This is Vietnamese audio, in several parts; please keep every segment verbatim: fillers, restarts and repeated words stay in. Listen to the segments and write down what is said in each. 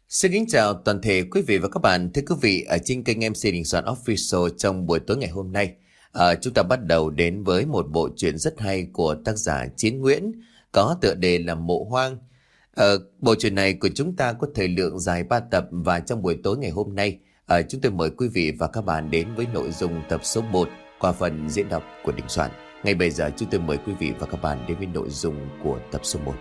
Xin kính chào toàn thể quý vị và các bạn. Thưa quý vị, ở trên kênh em xê Đình Soạn Official trong buổi tối ngày hôm nay, à, chúng ta bắt đầu đến với một bộ truyện rất hay của tác giả Chiến Nguyễn, có tựa đề là Mộ Hoang. Ở bộ truyện này của chúng ta có thời lượng dài ba tập, và trong buổi tối ngày hôm nay, à, chúng tôi mời quý vị và các bạn đến với nội dung tập số một qua phần diễn đọc của Đình Soạn. Ngay bây giờ chúng tôi mời quý vị và các bạn đến với nội dung của tập số một.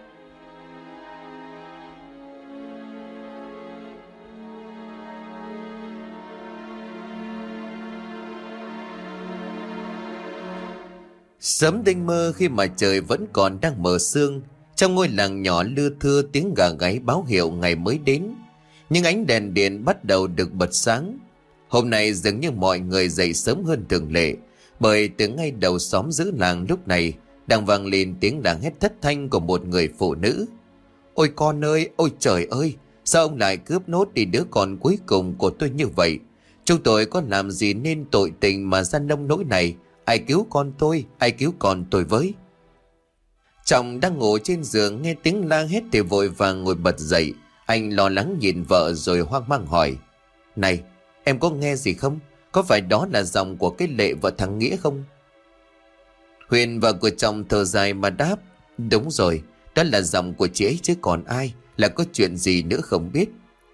Sớm tinh mơ khi mà trời vẫn còn đang mờ sương, trong ngôi làng nhỏ lưa thưa tiếng gà gáy báo hiệu ngày mới đến. Nhưng ánh đèn điện bắt đầu được bật sáng. Hôm nay dường như mọi người dậy sớm hơn thường lệ, bởi từ ngay đầu xóm giữa làng lúc này đang vang lên tiếng la hét thất thanh của một người phụ nữ. Ôi con ơi, ôi trời ơi, sao ông lại cướp nốt đi đứa con cuối cùng của tôi như vậy? Chúng tôi có làm gì nên tội tình mà ra nông nỗi này? Ai cứu con tôi, ai cứu con tôi với? Trọng đang ngủ trên giường nghe tiếng la hét thì vội vàng ngồi bật dậy. Anh lo lắng nhìn vợ rồi hoang mang hỏi: Này, em có nghe gì không? Có phải đó là giọng của cái Lệ vợ thằng Nghĩa không? Huyền vợ của chồng thở dài mà đáp: Đúng rồi, đó là giọng của chị ấy chứ còn ai, là có chuyện gì nữa không biết.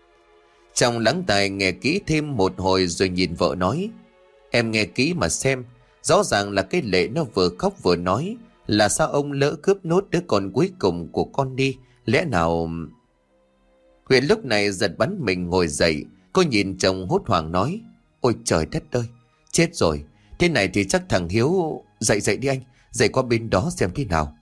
Trọng lắng tai nghe kỹ thêm một hồi rồi nhìn vợ nói: Em nghe kỹ mà xem, rõ ràng là cái Lệ nó vừa khóc vừa nói là sao ông lỡ cướp nốt đứa con cuối cùng của con đi, lẽ nào... Huyền lúc này giật bắn mình ngồi dậy, cô nhìn chồng hốt hoảng nói: Ôi trời đất ơi, chết rồi, thế này thì chắc thằng Hiếu... Dậy dậy đi anh, dậy qua bên đó xem thế nào.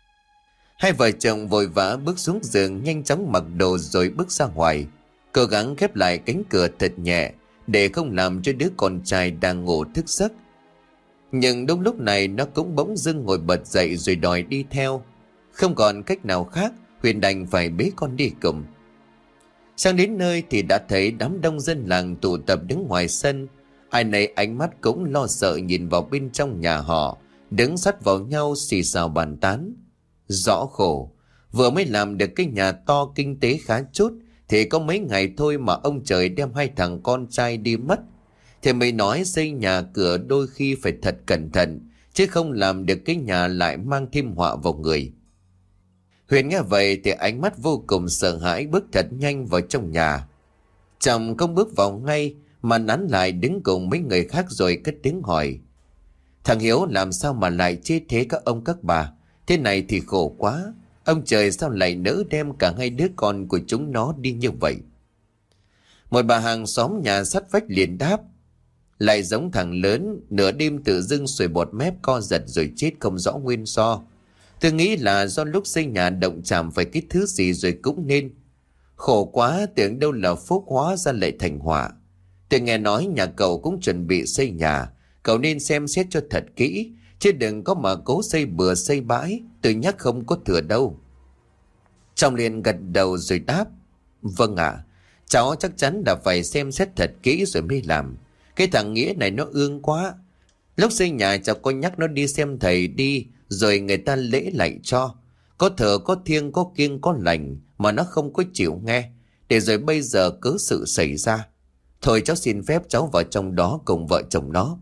Hai vợ chồng vội vã bước xuống giường, nhanh chóng mặc đồ rồi bước ra ngoài, cố gắng khép lại cánh cửa thật nhẹ để không làm cho đứa con trai đang ngủ thức giấc. Nhưng đúng lúc này nó cũng bỗng dưng ngồi bật dậy rồi đòi đi theo. Không còn cách nào khác, Huyền đành phải bế con đi cùng. Sang đến nơi thì đã thấy đám đông dân làng tụ tập đứng ngoài sân. Ai nấy ánh mắt cũng lo sợ nhìn vào bên trong nhà họ, đứng sát vào nhau xì xào bàn tán. Rõ khổ, vừa mới làm được cái nhà to kinh tế khá chút thì có mấy ngày thôi mà ông trời đem hai thằng con trai đi mất. Thì mới nói xây nhà cửa đôi khi phải thật cẩn thận, chứ không làm được cái nhà lại mang thêm họa vào người. Huyền nghe vậy thì ánh mắt vô cùng sợ hãi, bước thật nhanh vào trong nhà. Chồng không bước vào ngay mà nán lại đứng cùng mấy người khác rồi cất tiếng hỏi: Thằng Hiếu làm sao mà lại chết thế các ông các bà? Thế này thì khổ quá, ông trời sao lại nỡ đem cả hai đứa con của chúng nó đi như vậy? Một bà hàng xóm nhà sát vách liền đáp: Lại giống thằng lớn, nửa đêm tự dưng sùi bọt mép co giật rồi chết không rõ nguyên do. Tôi nghĩ là do lúc xây nhà động chạm phải cái thứ gì rồi cũng nên. Khổ quá, tưởng đâu là phúc hóa ra lại thành họa. Tôi nghe nói nhà cậu cũng chuẩn bị xây nhà, cậu nên xem xét cho thật kỹ, chứ đừng có mà cố xây bừa xây bãi, tôi nhắc không có thừa đâu. Trong liền gật đầu rồi đáp: Vâng ạ, à, cháu chắc chắn là phải xem xét thật kỹ rồi mới làm. Cái thằng Nghĩa này nó ương quá. Lúc xây nhà cháu có nhắc nó đi xem thầy đi, rồi người ta lễ lạy cho. Có thờ có thiêng có kiêng có lành mà nó không có chịu nghe. Để rồi bây giờ cớ sự xảy ra. Thôi cháu xin phép cháu vào trong đó cùng vợ chồng nó.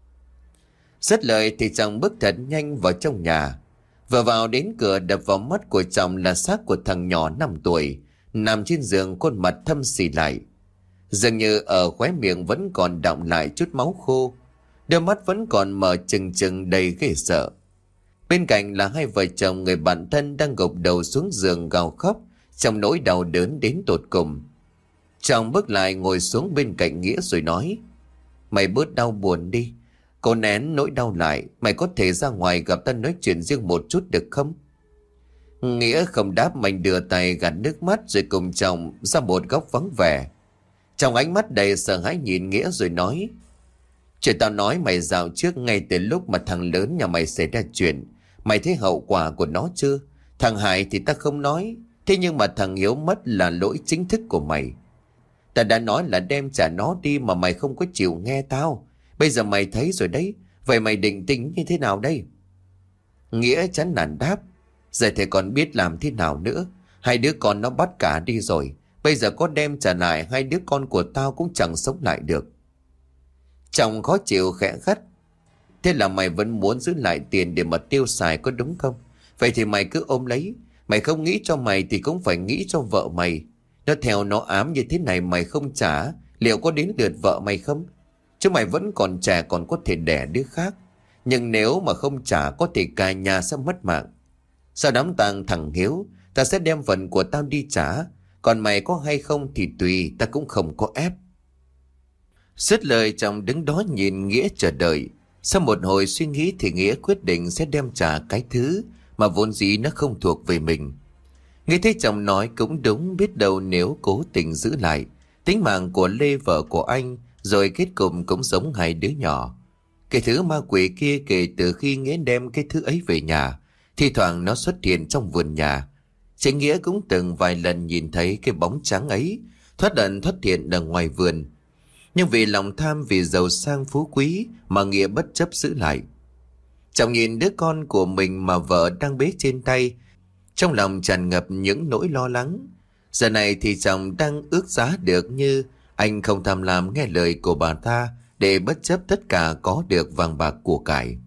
Dứt lời thì chồng bước thật nhanh vào trong nhà. Vừa vào đến cửa, đập vào mắt của chồng là xác của thằng nhỏ năm tuổi, nằm trên giường, khuôn mặt thâm xì lại. Dường như ở khóe miệng vẫn còn đọng lại chút máu khô, đôi mắt vẫn còn mở trừng trừng đầy ghê sợ. Bên cạnh là hai vợ chồng người bạn thân đang gục đầu xuống giường gào khóc trong nỗi đau đớn đến tột cùng. Chồng bước lại ngồi xuống bên cạnh Nghĩa rồi nói: Mày bớt đau buồn đi, cố nén nỗi đau lại, mày có thể ra ngoài gặp ta nói chuyện riêng một chút được không? Nghĩa không đáp, mình đưa tay gạt nước mắt rồi cùng chồng ra một góc vắng vẻ. Trong ánh mắt đầy sợ hãi nhìn Nghĩa rồi nói: Chuyện tao nói mày dạo trước, ngay từ lúc mà thằng lớn nhà mày xảy ra chuyện, mày thấy hậu quả của nó chưa? Thằng Hải thì ta không nói, thế nhưng mà thằng Hiếu mất là lỗi chính thức của mày. Ta đã nói là đem trả nó đi mà mày không có chịu nghe tao. Bây giờ mày thấy rồi đấy, vậy mày định tính như thế nào đây? Nghĩa chán nản đáp: Giờ thì còn biết làm thế nào nữa. Hai đứa con nó bắt cả đi rồi, Bây giờ có đem trả lại, hai đứa con của tao cũng chẳng sống lại được. Trọng khó chịu khẽ gắt. Thế là mày vẫn muốn giữ lại tiền để mà tiêu xài có đúng không? Vậy thì mày cứ ôm lấy. Mày không nghĩ cho mày thì cũng phải nghĩ cho vợ mày. Nó theo nó ám như thế này mày không trả, liệu có đến lượt vợ mày không? Chứ mày vẫn còn trẻ, còn có thể đẻ đứa khác. Nhưng nếu mà không trả có thể cả nhà sẽ mất mạng. Sau đám tang thằng Hiếu, ta sẽ đem phần của tao đi trả. Còn mày có hay không thì tùy, ta cũng không có ép. Dứt lời Trọng đứng đó nhìn Nghĩa chờ đợi. Sau một hồi suy nghĩ thì Nghĩa quyết định sẽ đem trả cái thứ mà vốn dĩ nó không thuộc về mình. Nghĩa thấy chồng nói cũng đúng, biết đâu nếu cố tình giữ lại tính mạng của Lê vợ của anh, rồi kết cục cũng giống hai đứa nhỏ. Cái thứ ma quỷ kia kể từ khi Nghĩa đem cái thứ ấy về nhà, thi thoảng nó xuất hiện trong vườn nhà. Chính Nghĩa cũng từng vài lần nhìn thấy cái bóng trắng ấy thoát ẩn thoát hiện ở ngoài vườn. Nhưng vì lòng tham, vì giàu sang phú quý mà Nghĩa bất chấp giữ lại. Chồng nhìn đứa con của mình mà vợ đang bế trên tay, trong lòng tràn ngập những nỗi lo lắng. Giờ này thì chồng đang ước giá được như anh không tham lam nghe lời của bà ta để bất chấp tất cả có được vàng bạc của cải.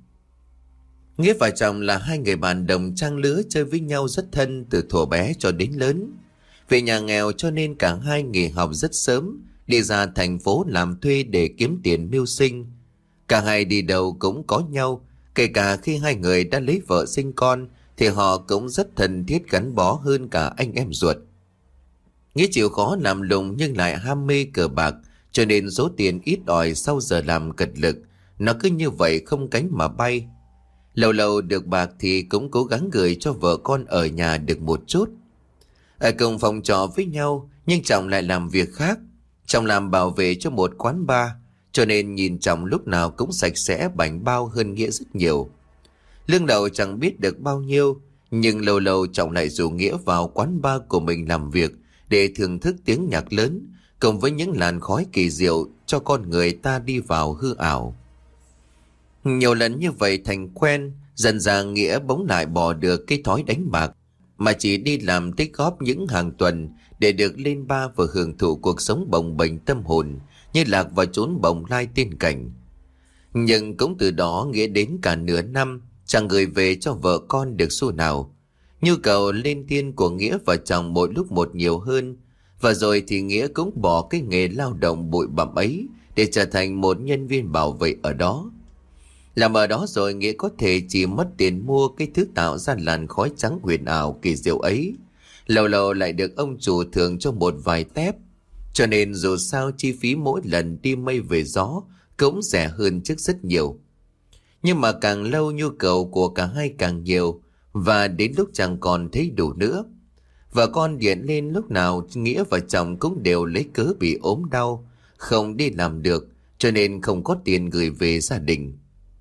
Nghĩa và chồng là hai người bạn đồng trang lứa, chơi với nhau rất thân từ thuở bé cho đến lớn. Vì nhà nghèo cho nên cả hai nghỉ học rất sớm, đi ra thành phố làm thuê để kiếm tiền mưu sinh. Cả hai đi đâu cũng có nhau, kể cả khi hai người đã lấy vợ sinh con thì họ cũng rất thân thiết, gắn bó hơn cả anh em ruột. Nghĩa chịu khó làm lùng nhưng lại ham mê cờ bạc, cho nên số tiền ít ỏi sau giờ làm cật lực, nó cứ như vậy không cánh mà bay. Lâu lâu được bạc thì cũng cố gắng gửi cho vợ con ở nhà được một chút. Ở cùng phòng trọ với nhau, nhưng chồng lại làm việc khác. Chồng làm bảo vệ cho một quán bar, cho nên nhìn chồng lúc nào cũng sạch sẽ bảnh bao hơn Nghĩa rất nhiều. Lương đầu chẳng biết được bao nhiêu, nhưng lâu lâu chồng lại rủ Nghĩa vào quán bar của mình làm việc để thưởng thức tiếng nhạc lớn, cùng với những làn khói kỳ diệu cho con người ta đi vào hư ảo. Nhiều lần như vậy thành quen, dần dà Nghĩa bỗng lại bỏ được cái thói đánh bạc, mà chỉ đi làm tích góp những hàng tuần để được lên bar và hưởng thụ cuộc sống bồng bềnh tâm hồn, như lạc vào chốn bồng lai tiên cảnh. Nhưng cũng từ đó Nghĩa đến cả nửa năm chẳng gửi về cho vợ con được xu nào. Nhu cầu lên tiên của Nghĩa và chồng mỗi lúc một nhiều hơn, và rồi thì Nghĩa cũng bỏ cái nghề lao động bụi bặm ấy để trở thành một nhân viên bảo vệ ở đó. Làm ở đó rồi Nghĩa có thể chỉ mất tiền mua cái thứ tạo ra làn khói trắng huyền ảo kỳ diệu ấy. Lâu lâu lại được ông chủ thưởng cho một vài tép, cho nên dù sao chi phí mỗi lần đi mây về gió cũng rẻ hơn trước rất nhiều. Nhưng mà càng lâu nhu cầu của cả hai càng nhiều, và đến lúc chẳng còn thấy đủ nữa. Vợ con điện lên lúc nào Nghĩa và chồng cũng đều lấy cớ bị ốm đau, không đi làm được, cho nên không có tiền gửi về gia đình.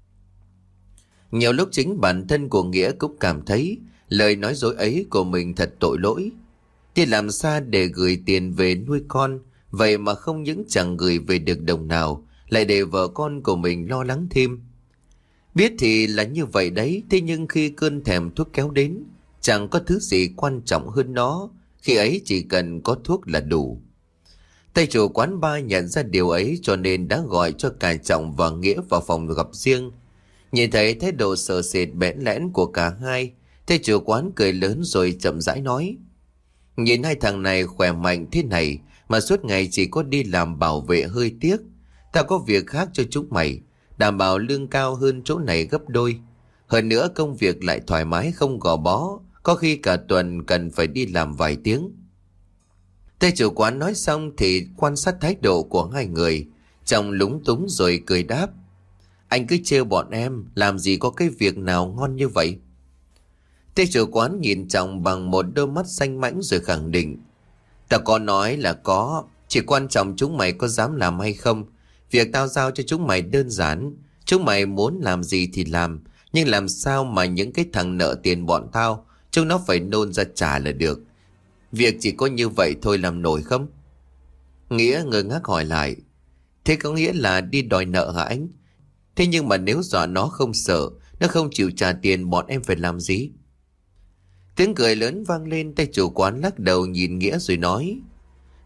Nhiều lúc chính bản thân của Nghĩa cũng cảm thấy lời nói dối ấy của mình thật tội lỗi. Đi làm xa để gửi tiền về nuôi con, vậy mà không những chẳng gửi về được đồng nào, lại để vợ con của mình lo lắng thêm. Biết thì là như vậy đấy, thế nhưng khi cơn thèm thuốc kéo đến, chẳng có thứ gì quan trọng hơn nó, khi ấy chỉ cần có thuốc là đủ. Tay chủ quán bar nhận ra điều ấy, cho nên đã gọi cho cả Trọng và Nghĩa vào phòng gặp riêng. Nhìn thấy thái độ sợ sệt bẽn lẽn của cả hai, tay chủ quán cười lớn rồi chậm rãi nói: Nhìn hai thằng này khỏe mạnh thế này mà suốt ngày chỉ có đi làm bảo vệ hơi tiếc. Tao có việc khác cho chúng mày, đảm bảo lương cao hơn chỗ này gấp đôi. Hơn nữa công việc lại thoải mái không gò bó, có khi cả tuần cần phải đi làm vài tiếng. Tay chủ quán nói xong thì quan sát thái độ của hai người, Trọng lúng túng rồi cười đáp: Anh cứ trêu bọn em, làm gì có cái việc nào ngon như vậy. Tay chủ quán nhìn Trọng bằng một đôi mắt xanh mãnh rồi khẳng định: Tao có nói là có, chỉ quan trọng chúng mày có dám làm hay không. Việc tao giao cho chúng mày đơn giản, chúng mày muốn làm gì thì làm, nhưng làm sao mà những cái thằng nợ tiền bọn tao, chúng nó phải nôn ra trả là được. Việc chỉ có như vậy thôi làm nổi không? Nghĩa ngơ ngác hỏi lại: Thế có nghĩa là đi đòi nợ hả anh? Thế nhưng mà nếu dọa nó không sợ, nó không chịu trả tiền, bọn em phải làm gì? Tiếng cười lớn vang lên, tay chủ quán lắc đầu nhìn Nghĩa rồi nói: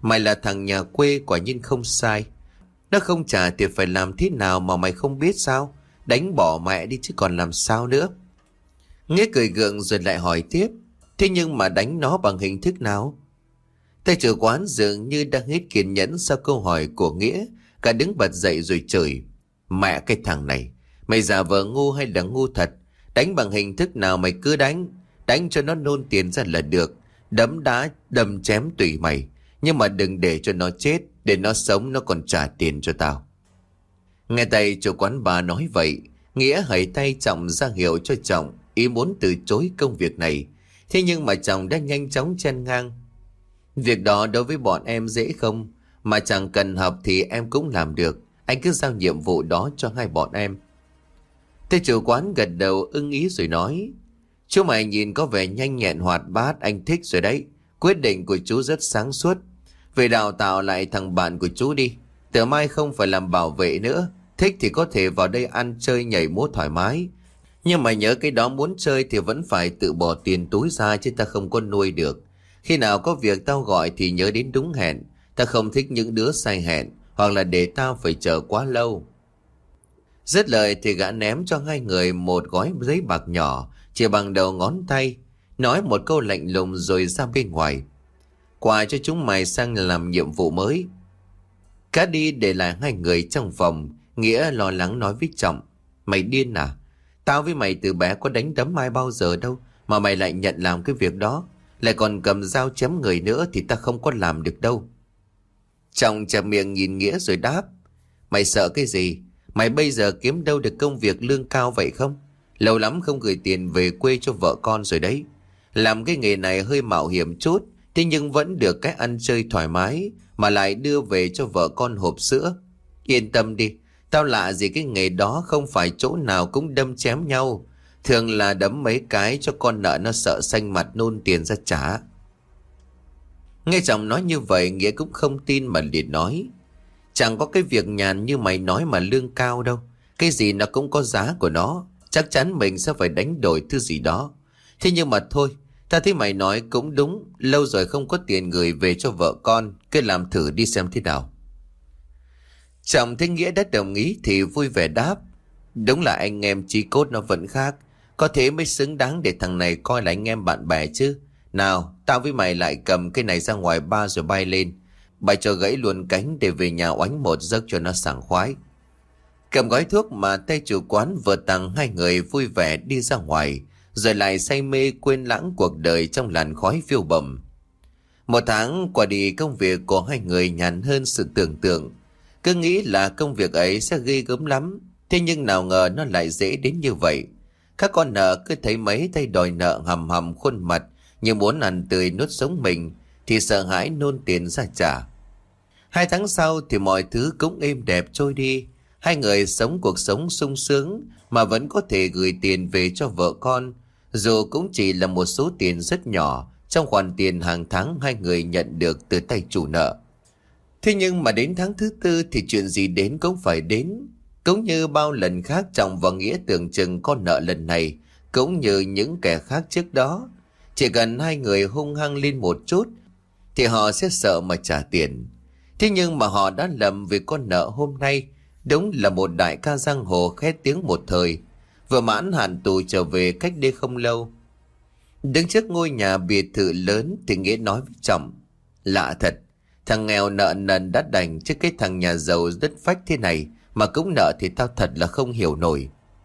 Mày là thằng nhà quê quả nhiên không sai. Nó không trả thì phải làm thế nào mà mày không biết sao? Đánh bỏ mẹ đi chứ còn làm sao nữa. Nghĩa cười gượng rồi lại hỏi tiếp. Thế nhưng mà đánh nó bằng hình thức nào? Tay chủ quán dường như đang hết kiên nhẫn sau câu hỏi của Nghĩa. Cả đứng bật dậy rồi chửi. Mẹ cái thằng này, mày giả vờ ngu hay là ngu thật? Đánh bằng hình thức nào mày cứ đánh. Đánh cho nó nôn tiền ra là được. Đấm đá, đâm chém tùy mày. Nhưng mà đừng để cho nó chết. Để nó sống nó còn trả tiền cho tao. Nghe tay chủ quán bà nói vậy, Nghĩa hãy tay Trọng ra hiệu cho Trọng, ý muốn từ chối công việc này. Thế nhưng mà Trọng đã nhanh chóng chen ngang. Việc đó đối với bọn em dễ không? Mà chẳng cần học thì em cũng làm được. Anh cứ giao nhiệm vụ đó cho hai bọn em. Thế chủ quán gật đầu ưng ý rồi nói. Chú mày nhìn có vẻ nhanh nhẹn hoạt bát, anh thích rồi đấy. Quyết định của chú rất sáng suốt. Về đào tạo lại thằng bạn của chú đi. Từ mai không phải làm bảo vệ nữa. Thích thì có thể vào đây ăn chơi nhảy múa thoải mái. Nhưng mà nhớ cái đó muốn chơi thì vẫn phải tự bỏ tiền túi ra chứ ta không có nuôi được. Khi nào có việc tao gọi thì nhớ đến đúng hẹn. Ta không thích những đứa sai hẹn hoặc là để tao phải chờ quá lâu. Dứt lời thì gã ném cho hai người một gói giấy bạc nhỏ chỉ bằng đầu ngón tay. Nói một câu lạnh lùng rồi ra bên ngoài. Quà cho chúng mày sang làm nhiệm vụ mới. Cá đi để lại hai người trong phòng. Nghĩa lo lắng nói với Trọng. Mày điên à? Tao với mày từ bé có đánh đấm ai bao giờ đâu. Mà mày lại nhận làm cái việc đó. Lại còn cầm dao chém người nữa thì ta không có làm được đâu. Trọng chẹp miệng nhìn Nghĩa rồi đáp. Mày sợ cái gì? Mày bây giờ kiếm đâu được công việc lương cao vậy không? Lâu lắm không gửi tiền về quê cho vợ con rồi đấy. Làm cái nghề này hơi mạo hiểm chút. Thế nhưng vẫn được cái ăn chơi thoải mái. Mà lại đưa về cho vợ con hộp sữa. Yên tâm đi. Tao lạ gì cái nghề đó, không phải chỗ nào cũng đâm chém nhau. Thường là đấm mấy cái cho con nợ nó sợ xanh mặt nôn tiền ra trả. Nghe chồng nói như vậy Nghĩa cũng không tin mà liền nói. Chẳng có cái việc nhàn như mày nói mà lương cao đâu. Cái gì nó cũng có giá của nó. Chắc chắn mình sẽ phải đánh đổi thứ gì đó. Thế nhưng mà thôi, ta thấy mày nói cũng đúng. Lâu rồi không có tiền gửi về cho vợ con. Cứ làm thử đi xem thế nào. Chồng thấy Nghĩa đã đồng ý thì vui vẻ đáp. Đúng là anh em chí cốt nó vẫn khác. Có thế mới xứng đáng để thằng này coi là anh em bạn bè chứ. Nào, tao với mày lại cầm cái này ra ngoài ba rồi bay lên. Bay cho gãy luôn cánh để về nhà oánh một giấc cho nó sảng khoái. Cầm gói thuốc mà tay chủ quán vừa tặng, hai người vui vẻ đi ra ngoài. Rồi lại say mê quên lãng cuộc đời trong làn khói phiêu bầm. Một tháng qua đi, công việc của hai người nhàn hơn sự tưởng tượng. Cứ nghĩ là công việc ấy sẽ ghê gớm lắm. Thế nhưng nào ngờ nó lại dễ đến như vậy. Các con nợ cứ thấy mấy tay đòi nợ hầm hầm khuôn mặt như muốn ăn tươi nuốt sống mình thì sợ hãi nôn tiền ra trả. Hai tháng sau thì mọi thứ cũng êm đẹp trôi đi. Hai người sống cuộc sống sung sướng mà vẫn có thể gửi tiền về cho vợ con. Dù cũng chỉ là một số tiền rất nhỏ trong khoản tiền hàng tháng hai người nhận được từ tay chủ nợ. Thế nhưng mà đến tháng thứ tư thì chuyện gì đến cũng phải đến. Cũng như bao lần khác, Trọng và Nghĩa tưởng chừng con nợ lần này cũng như những kẻ khác trước đó. Chỉ cần hai người hung hăng lên một chút thì họ sẽ sợ mà trả tiền. Thế nhưng mà họ đã lầm vì con nợ hôm nay đúng là một đại ca giang hồ khét tiếng một thời, vừa mãn hạn tù trở về cách đây không lâu. Đứng trước ngôi nhà biệt thự lớn thì Nghĩa nói với Trọng. Lạ thật, thằng nghèo nợ nần đã đành chứ cái thằng nhà giàu rất phách thế này mà cũng nợ thì tao thật là không hiểu nổi.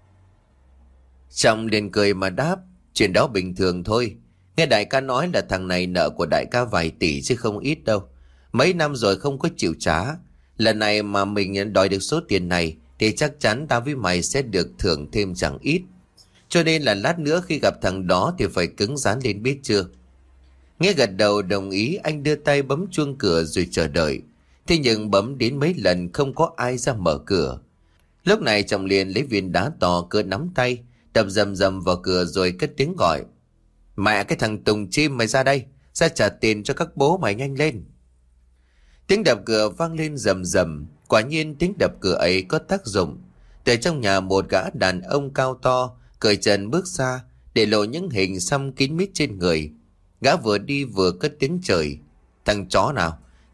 Trọng liền cười mà đáp. Chuyện đó bình thường thôi. Nghe đại ca nói là thằng này nợ của đại ca vài tỷ chứ không ít đâu. Mấy năm rồi không có chịu trả. Lần này mà mình đòi được số tiền này thì chắc chắn tao với mày sẽ được thưởng thêm chẳng ít. Cho nên là lát nữa khi gặp thằng đó thì phải cứng rắn lên biết chưa. Nghe gật đầu đồng ý, anh đưa tay bấm chuông cửa rồi chờ đợi. Thế nhưng bấm đến mấy lần không có ai ra mở cửa. Lúc này Trọng liền lấy viên đá to cỡ nắm tay đập rầm rầm vào cửa rồi cất tiếng gọi. Mẹ cái thằng Tùng chim, mày ra đây, ra trả tiền cho các bố mày nhanh lên. Tiếng đập cửa vang lên rầm rầm. Quả nhiên tiếng đập cửa ấy có tác dụng. Từ trong nhà một gã đàn ông cao to cởi trần bước ra để lộ những hình xăm kín mít trên người. Gã vừa đi vừa cất tiếng chửi. Thằng chó nào,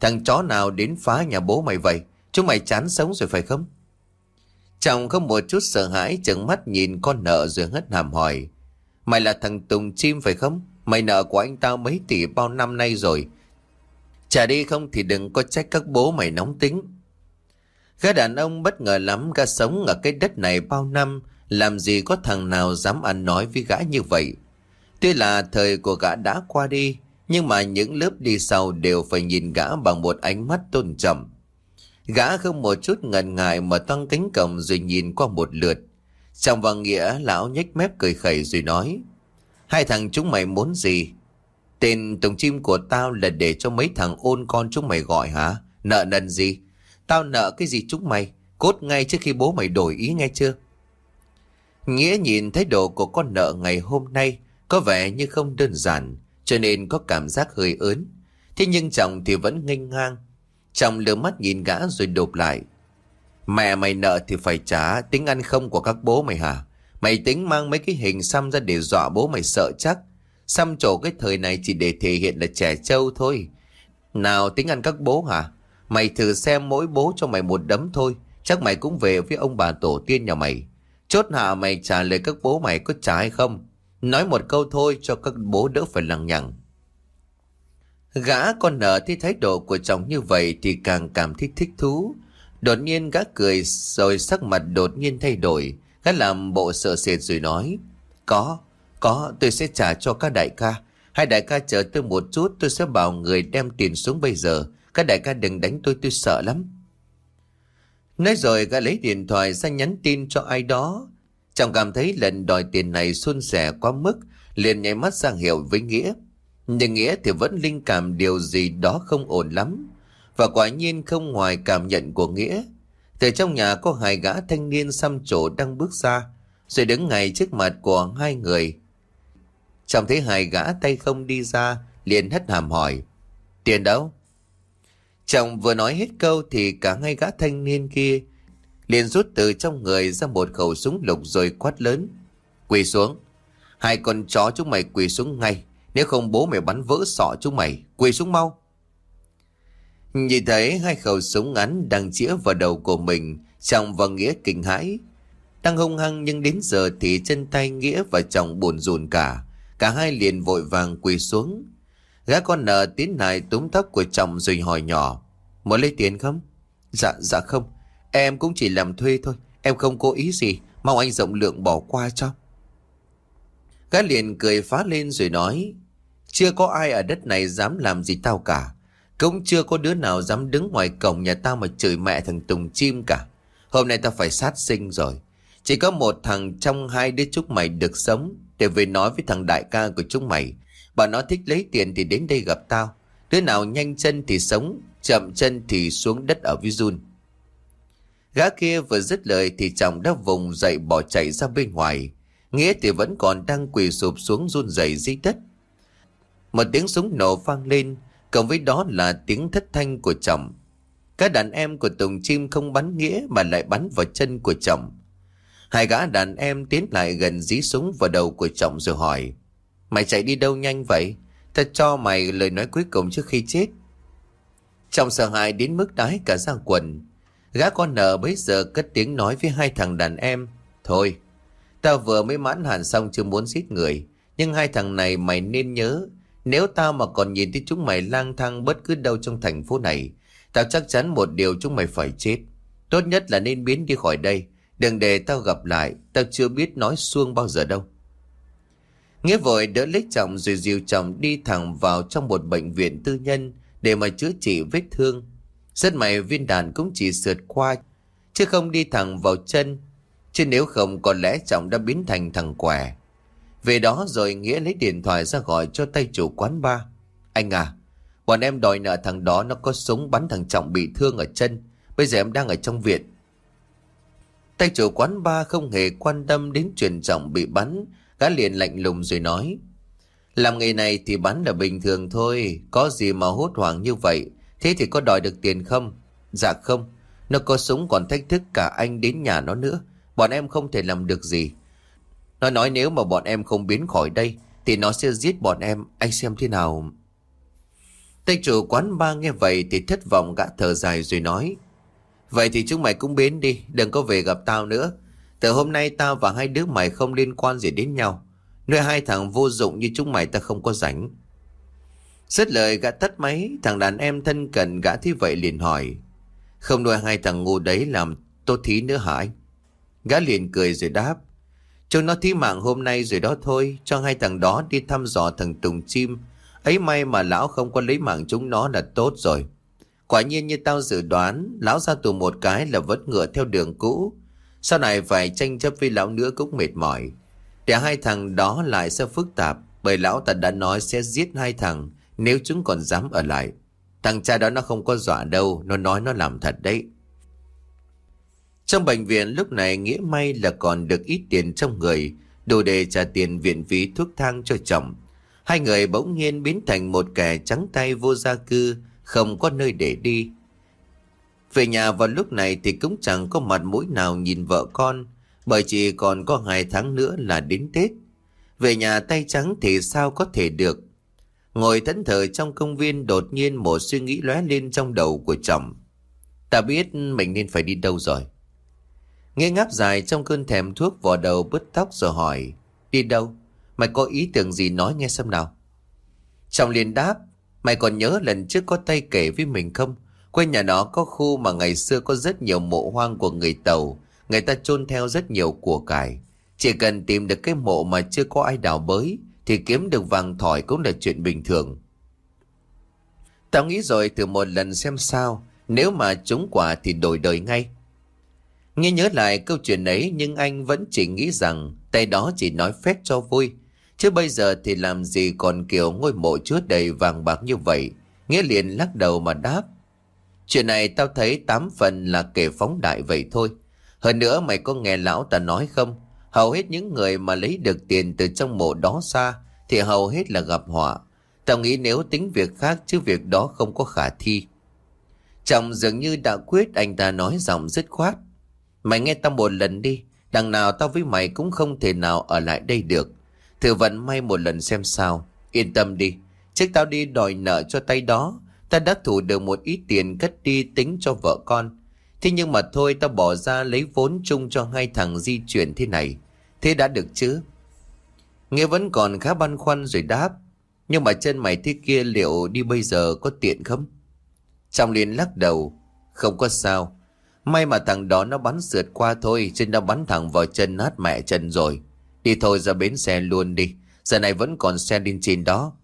Thằng chó nào đến phá nhà bố mày vậy? Chúng mày chán sống rồi phải không? Trọng không một chút sợ hãi, trợn mắt nhìn con nợ rồi hất hàm hỏi. Mày là thằng Tùng Chim phải không? Mày nợ của anh tao mấy tỷ bao năm nay rồi. Trả đi không thì đừng có trách các bố mày nóng tính. Gã đàn ông bất ngờ lắm, gã sống ở cái đất này bao năm, làm gì có thằng nào dám ăn nói với gã như vậy. Tuy là thời của gã đã qua đi, nhưng mà những lớp đi sau đều phải nhìn gã bằng một ánh mắt tôn trọng. Gã không một chút ngần ngại mà toang cánh cổng rồi nhìn qua một lượt. Trọng và Nghĩa lão nhếch mép cười khẩy rồi nói. Hai thằng chúng mày muốn gì? Tên Tùng Chim của tao là để cho mấy thằng ôn con chúng mày gọi hả? Nợ nần gì? Tao nợ cái gì chúng mày? Cốt ngay trước khi bố mày đổi ý nghe chưa? Nghĩa nhìn thái độ của con nợ ngày hôm nay có vẻ như không đơn giản, cho nên có cảm giác hơi ớn. Thế nhưng Trọng thì vẫn nghênh ngang. Trọng lừa mắt nhìn gã rồi đột lại. Mẹ mày nợ thì phải trả, tính ăn không của các bố mày hả? Mày tính mang mấy cái hình xăm ra để dọa bố mày sợ chắc? Xăm trổ cái thời này chỉ để thể hiện là trẻ trâu thôi. Nào tính ăn các bố hả? Mày thử xem mỗi bố cho mày một đấm thôi, chắc mày cũng về với ông bà tổ tiên nhà mày. Chốt hạ mày trả lời các bố mày có trả hay không? Nói một câu thôi cho các bố đỡ phải lằng nhằng. Gã con nợ thấy thái độ của chồng như vậy thì càng cảm thấy thích thú. Đột nhiên gã cười rồi sắc mặt đột nhiên thay đổi. Gã làm bộ sợ sệt rồi nói. Có, có, tôi sẽ trả cho các đại ca. Hai đại ca chờ tôi một chút, tôi sẽ bảo người đem tiền xuống bây giờ. Các đại ca đừng đánh tôi, tôi sợ lắm. Nói rồi gã lấy điện thoại ra nhắn tin cho ai đó. Chồng cảm thấy lần đòi tiền này suôn sẻ quá mức, liền nháy mắt ra hiệu với Nghĩa. Nhưng Nghĩa thì vẫn linh cảm điều gì đó không ổn lắm. Và quả nhiên không ngoài cảm nhận của Nghĩa. Từ trong nhà có hai gã thanh niên xăm trổ đang bước ra, rồi đứng ngay trước mặt của hai người. Chồng thấy hai gã tay không đi ra, liền hất hàm hỏi. Tiền đâu? Chồng vừa nói hết câu thì cả hai gã thanh niên kia liền rút từ trong người ra một khẩu súng lục rồi quát lớn. Quỳ xuống. Hai con chó chúng mày quỳ xuống ngay. Nếu không bố mày bắn vỡ sọ chúng mày. Quỳ xuống mau. Nhìn thấy hai khẩu súng ngắn đang chĩa vào đầu của mình, Trọng và Nghĩa kinh hãi. Đang hung hăng nhưng đến giờ thì chân tay Nghĩa và Trọng buồn rùn cả. Cả hai liền vội vàng quỳ xuống. Gã con nợ tiến lại túm tóc của Trọng rồi hỏi nhỏ. Muốn lấy tiền không? Dạ, dạ không. Em cũng chỉ làm thuê thôi. Em không cố ý gì. Mong anh rộng lượng bỏ qua cho. Gã liền cười phá lên rồi nói. Chưa có ai ở đất này dám làm gì tao cả. Cũng chưa có đứa nào dám đứng ngoài cổng nhà tao mà chửi mẹ thằng Tùng Chim cả. Hôm nay tao phải sát sinh rồi. Chỉ có một thằng trong hai đứa chúng mày được sống, để về nói với thằng đại ca của chúng mày. Bà nó thích lấy tiền thì đến đây gặp tao. Đứa nào nhanh chân thì sống, chậm chân thì xuống đất ở với run. Gã kia vừa dứt lời thì Trọng đã vùng dậy bỏ chạy ra bên ngoài. Nghĩa thì vẫn còn đang quỳ sụp xuống run rẩy dưới đất. Một tiếng súng nổ vang lên, cộng với đó là tiếng thất thanh của Trọng. Các đàn em của Tùng Chim không bắn Nghĩa mà lại bắn vào chân của Trọng. Hai gã đàn em tiến lại gần dí súng vào đầu của Trọng rồi hỏi. Mày chạy đi đâu nhanh vậy? Ta cho mày lời nói cuối cùng trước khi chết. Trọng sợ hãi đến mức đái cả da quần. Gã con nợ bấy giờ cất tiếng nói với hai thằng đàn em. Thôi, tao vừa mới mãn hạn xong chưa muốn giết người. Nhưng hai thằng này mày nên nhớ. Nếu tao mà còn nhìn thấy chúng mày lang thang bất cứ đâu trong thành phố này, tao chắc chắn một điều chúng mày phải chết. Tốt nhất là nên biến đi khỏi đây. Đừng để tao gặp lại. Tao chưa biết nói suông bao giờ đâu. Nghĩa vội đỡ lấy Trọng rồi dìu Trọng đi thẳng vào trong một bệnh viện tư nhân để mà chữa trị vết thương. Rất may viên đạn cũng chỉ sượt qua, chứ không đi thẳng vào chân. Chứ nếu không có lẽ Trọng đã biến thành thằng què. Về đó rồi Nghĩa lấy điện thoại ra gọi cho tay chủ quán bar. Anh à, bọn em đòi nợ thằng đó, nó có súng bắn thằng Trọng bị thương ở chân. Bây giờ em đang ở trong viện. Tay chủ quán bar không hề quan tâm đến chuyện Trọng bị bắn. Gã liền lạnh lùng rồi nói. Làm nghề này thì bắn là bình thường thôi. Có gì mà hốt hoảng như vậy. Thế thì có đòi được tiền không? Dạ không. Nó có súng còn thách thức cả anh đến nhà nó nữa. Bọn em không thể làm được gì. Nó nói nếu mà bọn em không biến khỏi đây thì nó sẽ giết bọn em. Anh xem thế nào. Tay chủ quán ba nghe vậy thì thất vọng, gã thở dài rồi nói: Vậy thì chúng mày cũng biến đi, đừng có về gặp tao nữa. Từ hôm nay tao và hai đứa mày không liên quan gì đến nhau. Nuôi hai thằng vô dụng như chúng mày ta không có rảnh. Dứt lời gã tắt máy. Thằng đàn em thân cận gã thấy vậy liền hỏi: Không nuôi hai thằng ngu đấy làm tốt thí nữa hả anh? Gã liền cười rồi đáp: Chúng nó thí mạng hôm nay rồi đó thôi. Cho hai thằng đó đi thăm dò thằng Tùng Chim. Ấy may mà lão không có lấy mạng chúng nó là tốt rồi. Quả nhiên như tao dự đoán, lão ra tù một cái là vẫn ngựa theo đường cũ. Sau này phải tranh chấp với lão nữa cũng mệt mỏi. Để hai thằng đó lại sẽ phức tạp, bởi lão ta đã nói sẽ giết hai thằng nếu chúng còn dám ở lại. Thằng cha đó nó không có dọa đâu, nó nói nó làm thật đấy. Trong bệnh viện lúc này Nghĩa may là còn được ít tiền trong người, đủ để trả tiền viện phí thuốc thang cho chồng. Hai người bỗng nhiên biến thành một kẻ trắng tay vô gia cư, không có nơi để đi. Về nhà vào lúc này thì cũng chẳng có mặt mũi nào nhìn vợ con, bởi chỉ còn có hai tháng nữa là đến Tết. Về nhà tay trắng thì sao có thể được. Ngồi thẫn thờ trong công viên, đột nhiên một suy nghĩ lóe lên trong đầu của chồng. Ta biết mình nên phải đi đâu rồi. Nghe ngáp dài trong cơn thèm thuốc, vò đầu bứt tóc rồi hỏi: Đi đâu? Mày có ý tưởng gì nói nghe xem nào. Chồng liền đáp: Mày còn nhớ lần trước có tay kể với mình không? Quê nhà nó có khu mà ngày xưa có rất nhiều mộ hoang của người Tàu. Người ta chôn theo rất nhiều của cải. Chỉ cần tìm được cái mộ mà chưa có ai đào bới thì kiếm được vàng thỏi cũng là chuyện bình thường. Tao nghĩ rồi, thử một lần xem sao. Nếu mà trúng quả thì đổi đời ngay. Nghe nhớ lại câu chuyện ấy, nhưng anh vẫn chỉ nghĩ rằng tay đó chỉ nói phét cho vui. Chứ bây giờ thì làm gì còn kiểu ngôi mộ chứa đầy vàng bạc như vậy. Nghĩa liền lắc đầu mà đáp: Chuyện này tao thấy tám phần là kể phóng đại vậy thôi. Hơn nữa mày có nghe lão ta nói không? Hầu hết những người mà lấy được tiền từ trong mộ đó ra thì hầu hết là gặp họa. Tao nghĩ nếu tính việc khác chứ việc đó không có khả thi. Chồng dường như đã quyết, anh ta nói giọng dứt khoát: Mày nghe tao một lần đi. Đằng nào tao với mày cũng không thể nào ở lại đây được. Thử vận may một lần xem sao. Yên tâm đi, trước tao đi đòi nợ cho tay đó, ta đã thủ được một ít tiền cất đi tính cho vợ con. Thế nhưng mà thôi, tao bỏ ra lấy vốn chung cho hai thằng di chuyển thế này. Thế đã được chứ? Nghĩa vẫn còn khá băn khoăn rồi đáp: Nhưng mà chân mày thế kia liệu đi bây giờ có tiện không? Trong liền lắc đầu: Không có sao. May mà thằng đó nó bắn sượt qua thôi, chứ nó bắn thẳng vào chân nát mẹ chân rồi. Đi thôi, ra bến xe luôn đi. Giờ này vẫn còn xe lên trên đó.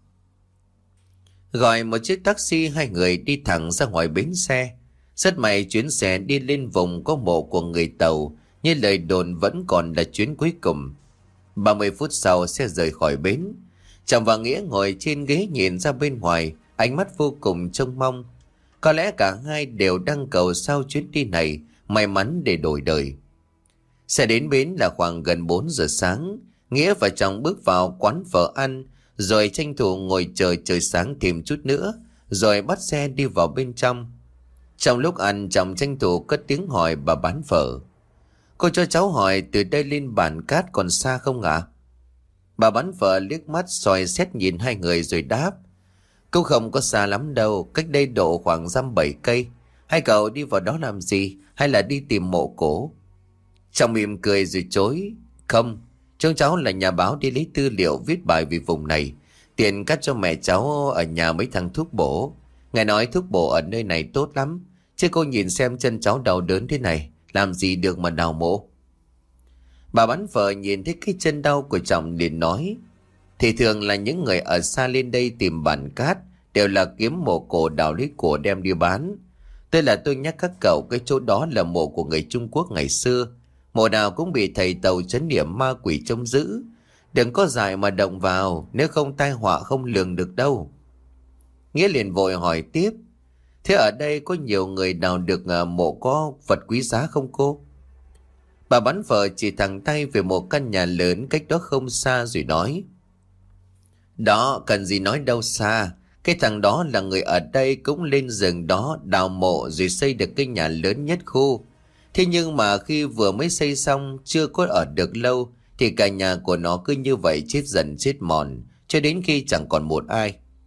Gọi một chiếc taxi, hai người đi thẳng ra ngoài bến xe. Rất may chuyến xe đi lên vùng có mộ của người Tàu, như lời đồn vẫn còn là chuyến cuối cùng. ba mươi phút sau xe rời khỏi bến. Chồng và Nghĩa ngồi trên ghế nhìn ra bên ngoài, ánh mắt vô cùng trông mong. Có lẽ cả hai đều đang cầu sao chuyến đi này may mắn để đổi đời. Xe đến bến là khoảng gần bốn giờ sáng. Nghĩa và chồng bước vào quán phở ăn, rồi tranh thủ ngồi chờ trời sáng thêm chút nữa, rồi bắt xe đi vào bên trong. Trong lúc ăn, chồng tranh thủ cất tiếng hỏi bà bán phở: Cô cho cháu hỏi từ đây lên Bản Cát còn xa không ạ? Bà bán phở liếc mắt soi xét nhìn hai người rồi đáp: Cũng không có xa lắm đâu, cách đây độ khoảng dăm bảy cây. Hai cậu đi vào đó làm gì, hay là đi tìm mộ cổ? Chồng mỉm cười rồi chối: Không, chúng cháu là nhà báo đi lấy tư liệu viết bài về vùng này. Tiền cắt cho mẹ cháu ở nhà mấy thằng thuốc bổ. Ngài nói thuốc bổ ở nơi này tốt lắm. Chứ cô nhìn xem chân cháu đau đớn thế này, làm gì được mà đào mộ. Bà bán phở nhìn thấy cái chân đau của chồng liền nói: Thì thường là những người ở xa lên đây tìm Bản Cát đều là kiếm mộ cổ đào lấy của đem đi bán. Tức là tôi nhắc các cậu, cái chỗ đó là mộ của người Trung Quốc ngày xưa. Mộ nào cũng bị thầy Tàu trấn niệm ma quỷ trông giữ. Đừng có dại mà động vào, nếu không tai họa không lường được đâu. Nghĩa liền vội hỏi tiếp: Thế ở đây có nhiều người đào được mộ có vật quý giá không cô? Bà bán phở chỉ thẳng tay về một căn nhà lớn cách đó không xa rồi nói: Đó, cần gì nói đâu xa. Cái thằng đó là người ở đây, cũng lên rừng đó đào mộ rồi xây được cái nhà lớn nhất khu. Thế nhưng mà khi vừa mới xây xong, chưa có ở được lâu, thì cả nhà của nó cứ như vậy chết dần chết mòn, cho đến khi chẳng còn một ai.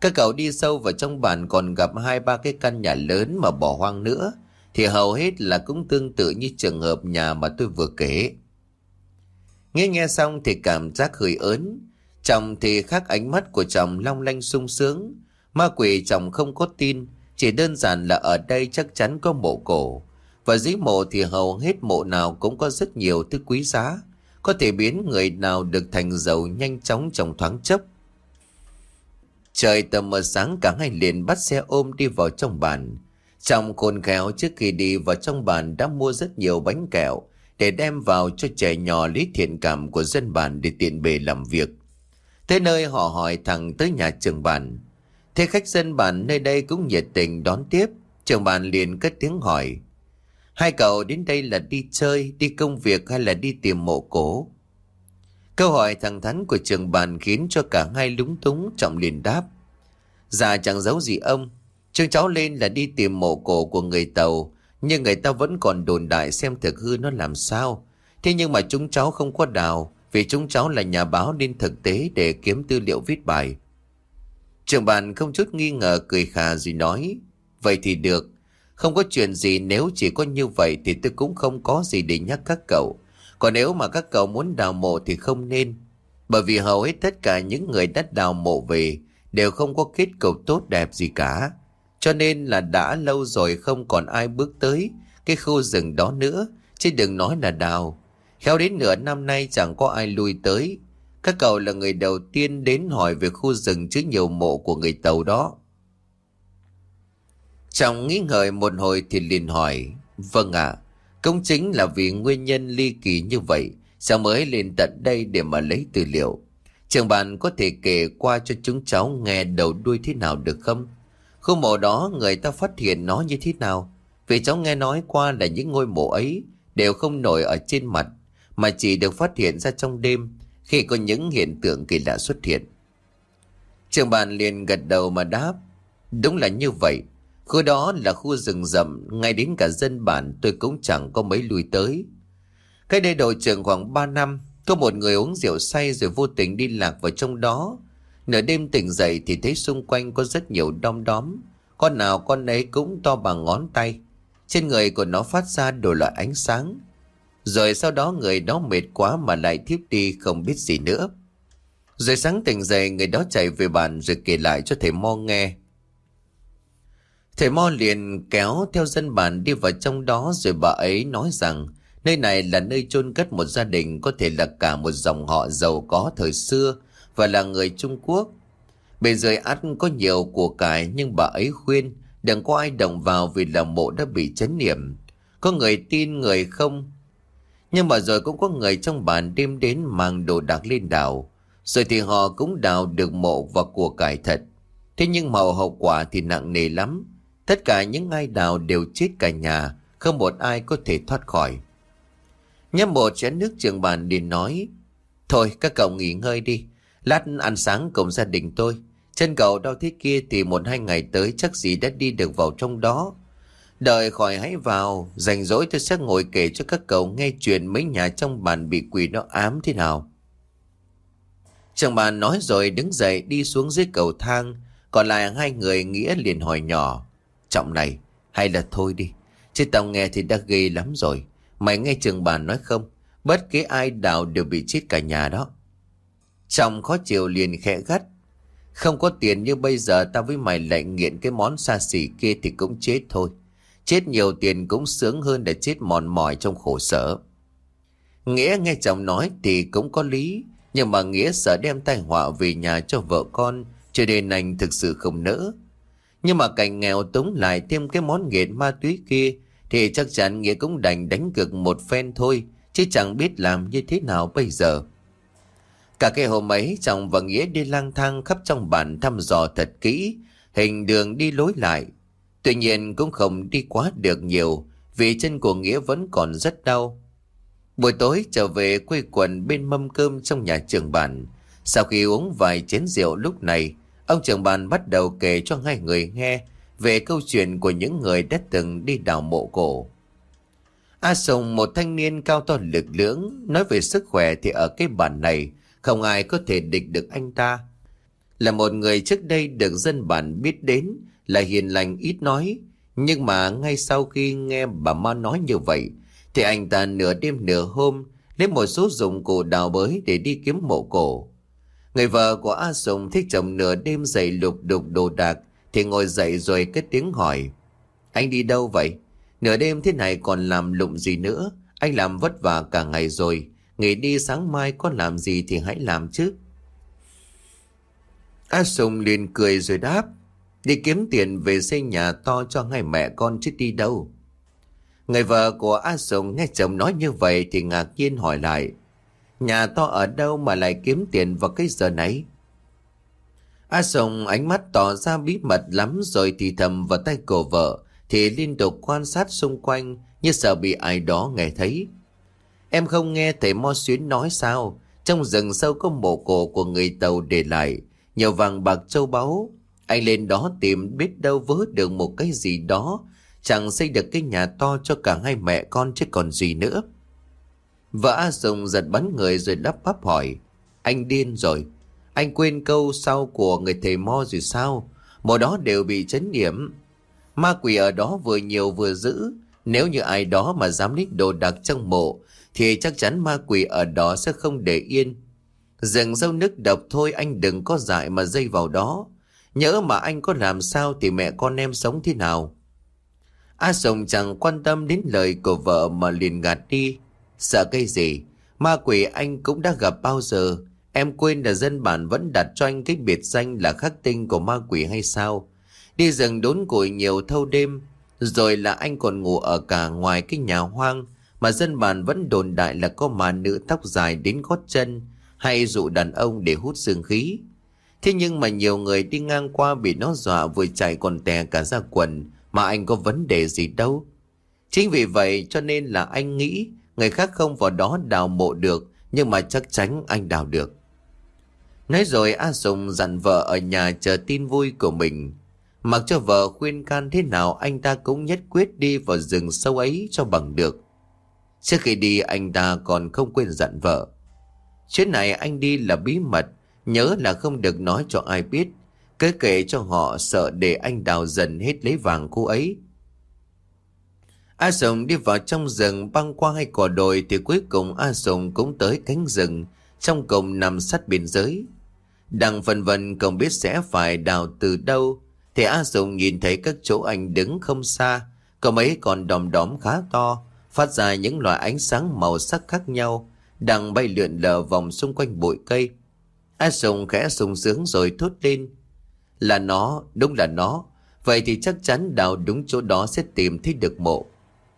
Các cậu đi sâu vào trong bản còn gặp hai ba cái căn nhà lớn mà bỏ hoang nữa, thì hầu hết là cũng tương tự như trường hợp nhà mà tôi vừa kể. Nghe nghe xong thì cảm giác hơi ớn. Chồng thì khác, ánh mắt của chồng long lanh sung sướng. Ma quỷ chồng không có tin, chỉ đơn giản là ở đây chắc chắn có mộ cổ. Và dưới mộ thì hầu hết mộ nào cũng có rất nhiều thứ quý giá, có thể biến người nào được thành giàu nhanh chóng trong thoáng chốc. Trời tờ mờ sáng, cả hai liền bắt xe ôm đi vào trong bản. Chồng khôn khéo trước khi đi vào trong bản đã mua rất nhiều bánh kẹo để đem vào cho trẻ nhỏ lấy thiện cảm của dân bản để tiện bề làm việc. Tới nơi họ hỏi thẳng tới nhà trưởng bản. Thế khách dân bản nơi đây cũng nhiệt tình đón tiếp. Trưởng bản liền cất tiếng hỏi: hai cậu đến đây là đi chơi, đi công việc hay là đi tìm mộ cổ? Câu hỏi thẳng thắn của trưởng bản khiến cho cả hai lúng túng. Trọng liền đáp: dạ chẳng giấu gì ông, chúng cháu lên là đi tìm mộ cổ của người Tàu, nhưng người ta vẫn còn đồn đại xem thực hư nó làm sao. Thế nhưng mà chúng cháu không có đào, vì chúng cháu là nhà báo nên thực tế để kiếm tư liệu viết bài. Trưởng bản không chút nghi ngờ cười khà rồi nói: vậy thì được, không có chuyện gì. Nếu chỉ có như vậy thì tôi cũng không có gì để nhắc các cậu. Còn nếu mà các cậu muốn đào mộ thì không nên, bởi vì hầu hết tất cả những người đã đào mộ về đều không có kết cục tốt đẹp gì cả. Cho nên là đã lâu rồi không còn ai bước tới cái khu rừng đó nữa, chứ đừng nói là đào. Khéo đến nửa năm nay chẳng có ai lui tới. Các cậu là người đầu tiên đến hỏi về khu rừng chứa nhiều mộ của người Tàu đó. Chồng nghĩ ngợi một hồi thì liền hỏi: vâng ạ, à, cũng chính là vì nguyên nhân ly kỳ như vậy sao mới lên tận đây để mà lấy tư liệu. Trưởng bản có thể kể qua cho chúng cháu nghe đầu đuôi thế nào được không? Khu mộ đó người ta phát hiện nó như thế nào? Vì cháu nghe nói qua là những ngôi mộ ấy đều không nổi ở trên mặt, mà chỉ được phát hiện ra trong đêm khi có những hiện tượng kỳ lạ xuất hiện. Trưởng bản liền gật đầu mà đáp: đúng là như vậy. Khu đó là khu rừng rậm, ngay đến cả dân bản tôi cũng chẳng có mấy lui tới. Cách đây đội trưởng khoảng ba năm, có một người uống rượu say rồi vô tình đi lạc vào trong đó. Nửa đêm tỉnh dậy thì thấy xung quanh có rất nhiều đom đóm, con nào con ấy cũng to bằng ngón tay. Trên người của nó phát ra đủ loại ánh sáng. Rồi sau đó người đó mệt quá mà lại thiếp đi không biết gì nữa. Rồi sáng tỉnh dậy, người đó chạy về bản rồi kể lại cho thầy Mo nghe. Thầy Mo liền kéo theo dân bản đi vào trong đó, rồi bà ấy nói rằng nơi này là nơi chôn cất một gia đình, có thể là cả một dòng họ giàu có thời xưa và là người Trung Quốc. Bên dưới ắt có nhiều của cải, nhưng bà ấy khuyên đừng có ai động vào vì là mộ đã bị trấn niệm. Có người tin người không, nhưng mà rồi cũng có người trong bản đêm đến mang đồ đạc lên đào. Rồi thì họ cũng đào được mộ và của cải thật. Thế nhưng mà hậu quả thì nặng nề lắm. Tất cả những ai đào đều chết cả nhà, không một ai có thể thoát khỏi. Nhấp một chén nước, trưởng bản liền nói: thôi các cậu nghỉ ngơi đi, lát ăn sáng cùng gia đình tôi. Chân cậu đau thế kia thì một hai ngày tới chắc gì đã đi được vào trong đó. Đợi khỏi hãy vào, rảnh rỗi tôi sẽ ngồi kể cho các cậu nghe chuyện mấy nhà trong bản bị quỷ nó ám thế nào. Trưởng bản nói rồi đứng dậy đi xuống dưới cầu thang. Còn lại hai người Nghĩa liền hỏi nhỏ: Trọng này, hay là thôi đi, chứ tao nghe thì đã ghê lắm rồi. Mày nghe trưởng bản nói không, bất cứ ai đào đều bị chết cả nhà đó. Trọng khó chịu liền khẽ gắt: không có tiền như bây giờ tao với mày lại nghiện cái món xa xỉ kia thì cũng chết thôi. Chết nhiều tiền cũng sướng hơn là chết mòn mỏi trong khổ sở. Nghĩa nghe chồng nói thì cũng có lý, nhưng mà Nghĩa sợ đem tai họa về nhà cho vợ con, cho nên anh thực sự không nỡ. Nhưng mà cảnh nghèo túng lại thêm cái món nghiện ma túy kia thì chắc chắn Nghĩa cũng đành đánh cược một phen thôi, chứ chẳng biết làm như thế nào bây giờ. Cả cái hôm ấy chồng và Nghĩa đi lang thang khắp trong bản thăm dò thật kỹ hình đường đi lối lại. Tuy nhiên cũng không đi quá được nhiều, vì chân của Nghĩa vẫn còn rất đau. Buổi tối trở về quây quần bên mâm cơm trong nhà trưởng bản. Sau khi uống vài chén rượu, lúc này ông trưởng bản bắt đầu kể cho hai người nghe về câu chuyện của những người đã từng đi đào mộ cổ. A Sùng, một thanh niên cao to lực lưỡng, nói về sức khỏe thì ở cái bản này không ai có thể địch được anh ta. Là một người trước đây được dân bản biết đến là hiền lành ít nói, nhưng mà ngay sau khi nghe bà Ma nói như vậy thì anh ta nửa đêm nửa hôm lấy một số dụng cụ đào bới để đi kiếm mộ cổ. Người vợ của A Sùng thấy chồng nửa đêm dậy lục đục đồ đạc thì ngồi dậy rồi cất tiếng hỏi: Anh đi đâu vậy? Nửa đêm thế này còn làm lụng gì nữa? Anh làm vất vả cả ngày rồi, nghỉ đi sáng mai có làm gì thì hãy làm chứ. A Sùng liền cười rồi đáp: Đi kiếm tiền về xây nhà to cho hai mẹ con chứ đi đâu. Người vợ của A Sùng nghe chồng nói như vậy thì ngạc nhiên hỏi lại: Nhà to ở đâu mà lại kiếm tiền vào cái giờ này? A Sùng ánh mắt tỏ ra bí mật lắm rồi thì thầm vào tay cổ vợ, thì liên tục quan sát xung quanh như sợ bị ai đó nghe thấy. Em không nghe thầy Mo Xuyến nói sao? Trong rừng sâu có mộ cổ của người Tàu để lại nhiều vàng bạc châu báu. Anh lên đó tìm, biết đâu vớ được một cái gì đó, chẳng xây được cái nhà to cho cả hai mẹ con chứ còn gì nữa. Vợ A Sùng giật bắn người rồi lắp bắp hỏi: Anh điên rồi? Anh quên câu sau của người thầy Mo rồi sao? Mộ đó đều bị trấn yểm. Ma quỷ ở đó vừa nhiều vừa dữ. Nếu như ai đó mà dám lấy đồ đạc trong mộ thì chắc chắn ma quỷ ở đó sẽ không để yên. Rừng sâu nước độc thôi, anh đừng có dại mà dây vào đó. Nhỡ mà anh có làm sao thì mẹ con em sống thế nào? A Sùng chẳng quan tâm đến lời của vợ mà liền gạt đi. Sợ cái gì? Ma quỷ anh cũng đã gặp bao giờ. Em quên là dân bản vẫn đặt cho anh cái biệt danh là khắc tinh của ma quỷ hay sao? Đi rừng đốn củi nhiều thâu đêm, rồi là anh còn ngủ ở cả ngoài cái nhà hoang mà dân bản vẫn đồn đại là có ma nữ tóc dài đến gót chân hay dụ đàn ông để hút dương khí. Thế nhưng mà nhiều người đi ngang qua bị nó dọa vừa chạy còn tè cả ra quần, mà anh có vấn đề gì đâu. Chính vì vậy cho nên là anh nghĩ người khác không vào đó đào mộ được, nhưng mà chắc chắn anh đào được. Nói rồi A Sùng dặn vợ ở nhà chờ tin vui của mình. Mặc cho vợ khuyên can thế nào, anh ta cũng nhất quyết đi vào rừng sâu ấy cho bằng được. Trước khi đi anh ta còn không quên dặn vợ: Chuyến này anh đi là bí mật, nhớ là không được nói cho ai biết. Cứ kể cho họ, sợ để anh đào dần hết lấy vàng cô ấy. A Sùng đi vào trong rừng, băng qua hai cỏ đồi thì cuối cùng A Sùng cũng tới cánh rừng trong cùng nằm sát biên giới. Đang phân vân không biết sẽ phải đào từ đâu thì A Sùng nhìn thấy các chỗ anh đứng không xa có mấy con đom đóm khá to, phát ra những loại ánh sáng màu sắc khác nhau, đang bay lượn lờ vòng xung quanh bụi cây. A Sùng khẽ sung sướng rồi thốt lên: Là nó, đúng là nó. Vậy thì chắc chắn đào đúng chỗ đó sẽ tìm thấy được mộ.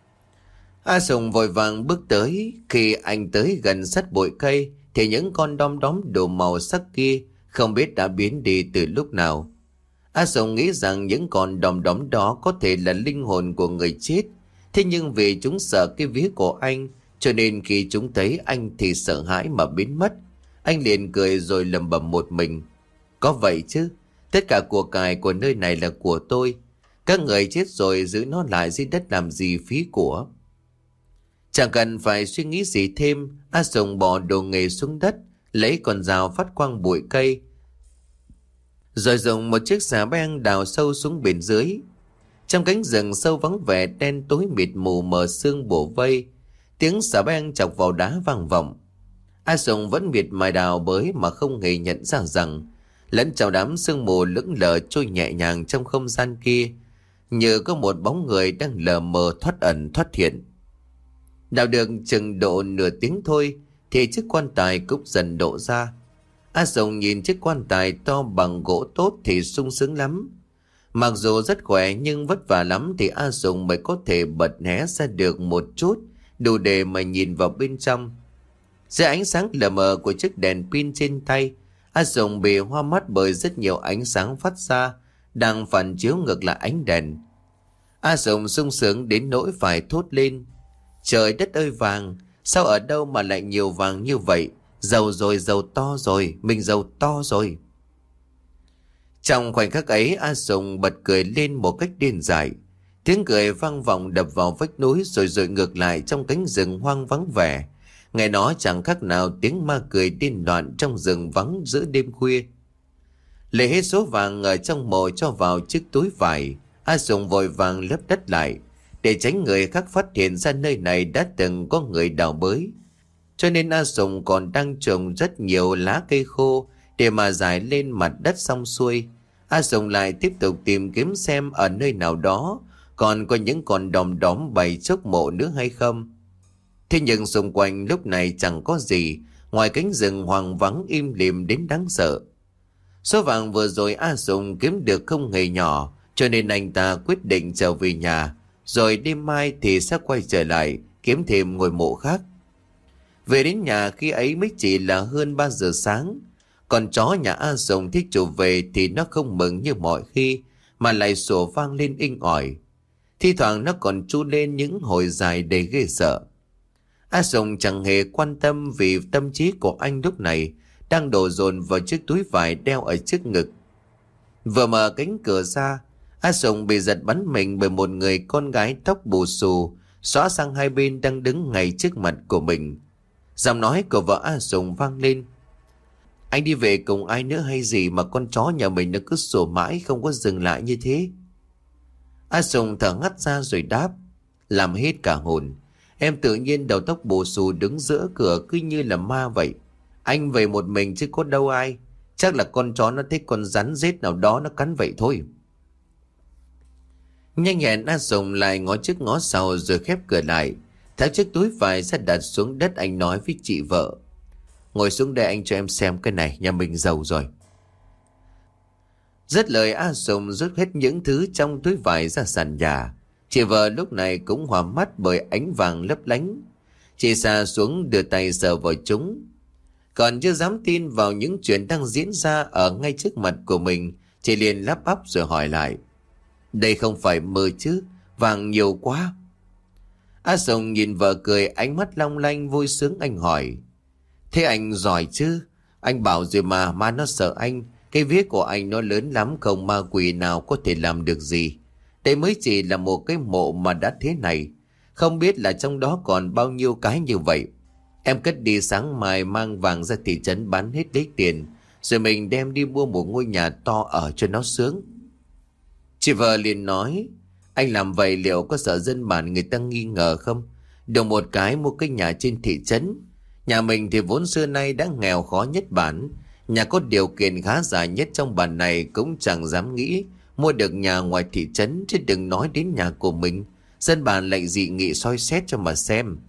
A Sùng vội vàng bước tới. Khi anh tới gần sát bụi cây thì những con đom đóm đủ màu sắc kia không biết đã biến đi từ lúc nào. A Sùng nghĩ rằng những con đom đóm đó có thể là linh hồn của người chết. Thế nhưng vì chúng sợ cái vía của anh, cho nên khi chúng thấy anh thì sợ hãi mà biến mất. Anh liền cười rồi lẩm bẩm một mình: Có vậy chứ, tất cả của cải của nơi này là của tôi. Các người chết rồi giữ nó lại dưới đất làm gì phí của. Chẳng cần phải suy nghĩ gì thêm, A Sùng bỏ đồ nghề xuống đất, lấy con dao phát quang bụi cây, rồi dùng một chiếc xà beng đào sâu xuống bên dưới. Trong cánh rừng sâu vắng vẻ đen tối mịt mù mờ sương bủa vây, tiếng xà beng chọc vào đá vang vọng. A Sùng vẫn miệt mài đào bới mà không hề nhận ra rằng lẫn trong đám sương mù lững lờ trôi nhẹ nhàng trong không gian kia, như có một bóng người đang lờ mờ thoát ẩn thoát hiện. Đào được chừng độ nửa tiếng thôi thì chiếc quan tài cũng dần độ ra. A Sùng nhìn chiếc quan tài to bằng gỗ tốt thì sung sướng lắm. Mặc dù rất khỏe nhưng vất vả lắm thì A Sùng mới có thể bật hé ra được một chút, đủ để mà nhìn vào bên trong. Dưới ánh sáng lờ mờ của chiếc đèn pin trên tay, A Sùng bị hoa mắt bởi rất nhiều ánh sáng phát ra, đang phản chiếu ngược lại ánh đèn. A Sùng sung sướng đến nỗi phải thốt lên: Trời đất ơi vàng, sao ở đâu mà lại nhiều vàng như vậy? Giàu rồi, giàu to rồi, mình giàu to rồi. Trong khoảnh khắc ấy, A Sùng bật cười lên một cách điên dại. Tiếng cười vang vọng đập vào vách núi rồi rồi ngược lại trong cánh rừng hoang vắng vẻ. Nghe nó chẳng khác nào tiếng ma cười điên loạn trong rừng vắng giữa đêm khuya. Lấy hết số vàng ở trong mộ cho vào chiếc túi vải. A Sùng vội vàng lấp đất lại, để tránh người khác phát hiện ra nơi này đã từng có người đào bới. Cho nên A Sùng còn đang trồng rất nhiều lá cây khô để mà rải lên mặt đất. Xong xuôi, A Sùng lại tiếp tục tìm kiếm xem ở nơi nào đó còn có những con đom đóm bày trước mộ nữa hay không. Thế nhưng xung quanh lúc này chẳng có gì ngoài cánh rừng hoang vắng im lìm đến đáng sợ. Số vàng vừa rồi A Sùng kiếm được không hề nhỏ, cho nên anh ta quyết định trở về nhà, rồi đêm mai thì sẽ quay trở lại kiếm thêm ngôi mộ khác. Về đến nhà khi ấy mới chỉ là hơn ba giờ sáng. Còn chó nhà A Sùng thích chủ về thì nó không mừng như mọi khi, mà lại sủa vang lên inh ỏi. Thi thoảng nó còn tru lên những hồi dài đầy ghê sợ. A Sùng chẳng hề quan tâm vì tâm trí của anh lúc này đang đổ dồn vào chiếc túi vải đeo ở trước ngực. Vừa mở cánh cửa ra, A Sùng bị giật bắn mình bởi một người con gái tóc bù xù, xõa sang hai bên đang đứng ngay trước mặt của mình. Giọng nói của vợ A Sùng vang lên: "Anh đi về cùng ai nữa hay gì mà con chó nhà mình nó cứ sủa mãi không có dừng lại như thế?" A Sùng thở ngắt ra rồi đáp: "Làm hết cả hồn. Em tự nhiên đầu tóc bù xù đứng giữa cửa cứ như là ma vậy. Anh về một mình chứ có đâu ai. Chắc là con chó nó thích con rắn rết nào đó nó cắn vậy thôi." Nhanh nhẹn A Sùng lại ngó trước ngó sau rồi khép cửa lại, tháo chiếc túi vải ra đặt xuống đất. Anh nói với chị vợ: "Ngồi xuống đây anh cho em xem cái này, nhà mình giàu rồi." Dứt lời, A Sùng rút hết những thứ trong túi vải ra sàn nhà. Chị vợ lúc này cũng hòa mắt bởi ánh vàng lấp lánh. Chị xà xuống đưa tay sờ vào chúng. Còn chưa dám tin vào những chuyện đang diễn ra ở ngay trước mặt của mình, chị liền lắp bắp rồi hỏi lại: "Đây không phải mơ chứ? Vàng nhiều quá." A Sùng nhìn vợ cười, ánh mắt long lanh vui sướng. Anh hỏi: "Thế anh giỏi chứ? Anh bảo rồi mà, ma nó sợ anh. Cái vía của anh nó lớn lắm, không ma quỷ nào có thể làm được gì. Đây mới chỉ là một cái mộ mà đã thế này, không biết là trong đó còn bao nhiêu cái như vậy. Em cất đi, sáng mai mang vàng ra thị trấn bán hết lấy tiền, rồi mình đem đi mua một ngôi nhà to ở cho nó sướng." Chị vợ liền nói: "Anh làm vậy liệu có sợ dân bản người ta nghi ngờ không? Được một cái mua cái nhà trên thị trấn. Nhà mình thì vốn xưa nay đã nghèo khó nhất bản. Nhà có điều kiện khá giả nhất trong bản này cũng chẳng dám nghĩ mua được nhà ngoài thị trấn, chứ đừng nói đến nhà của mình. Dân bản lại dị nghị soi xét cho mà xem."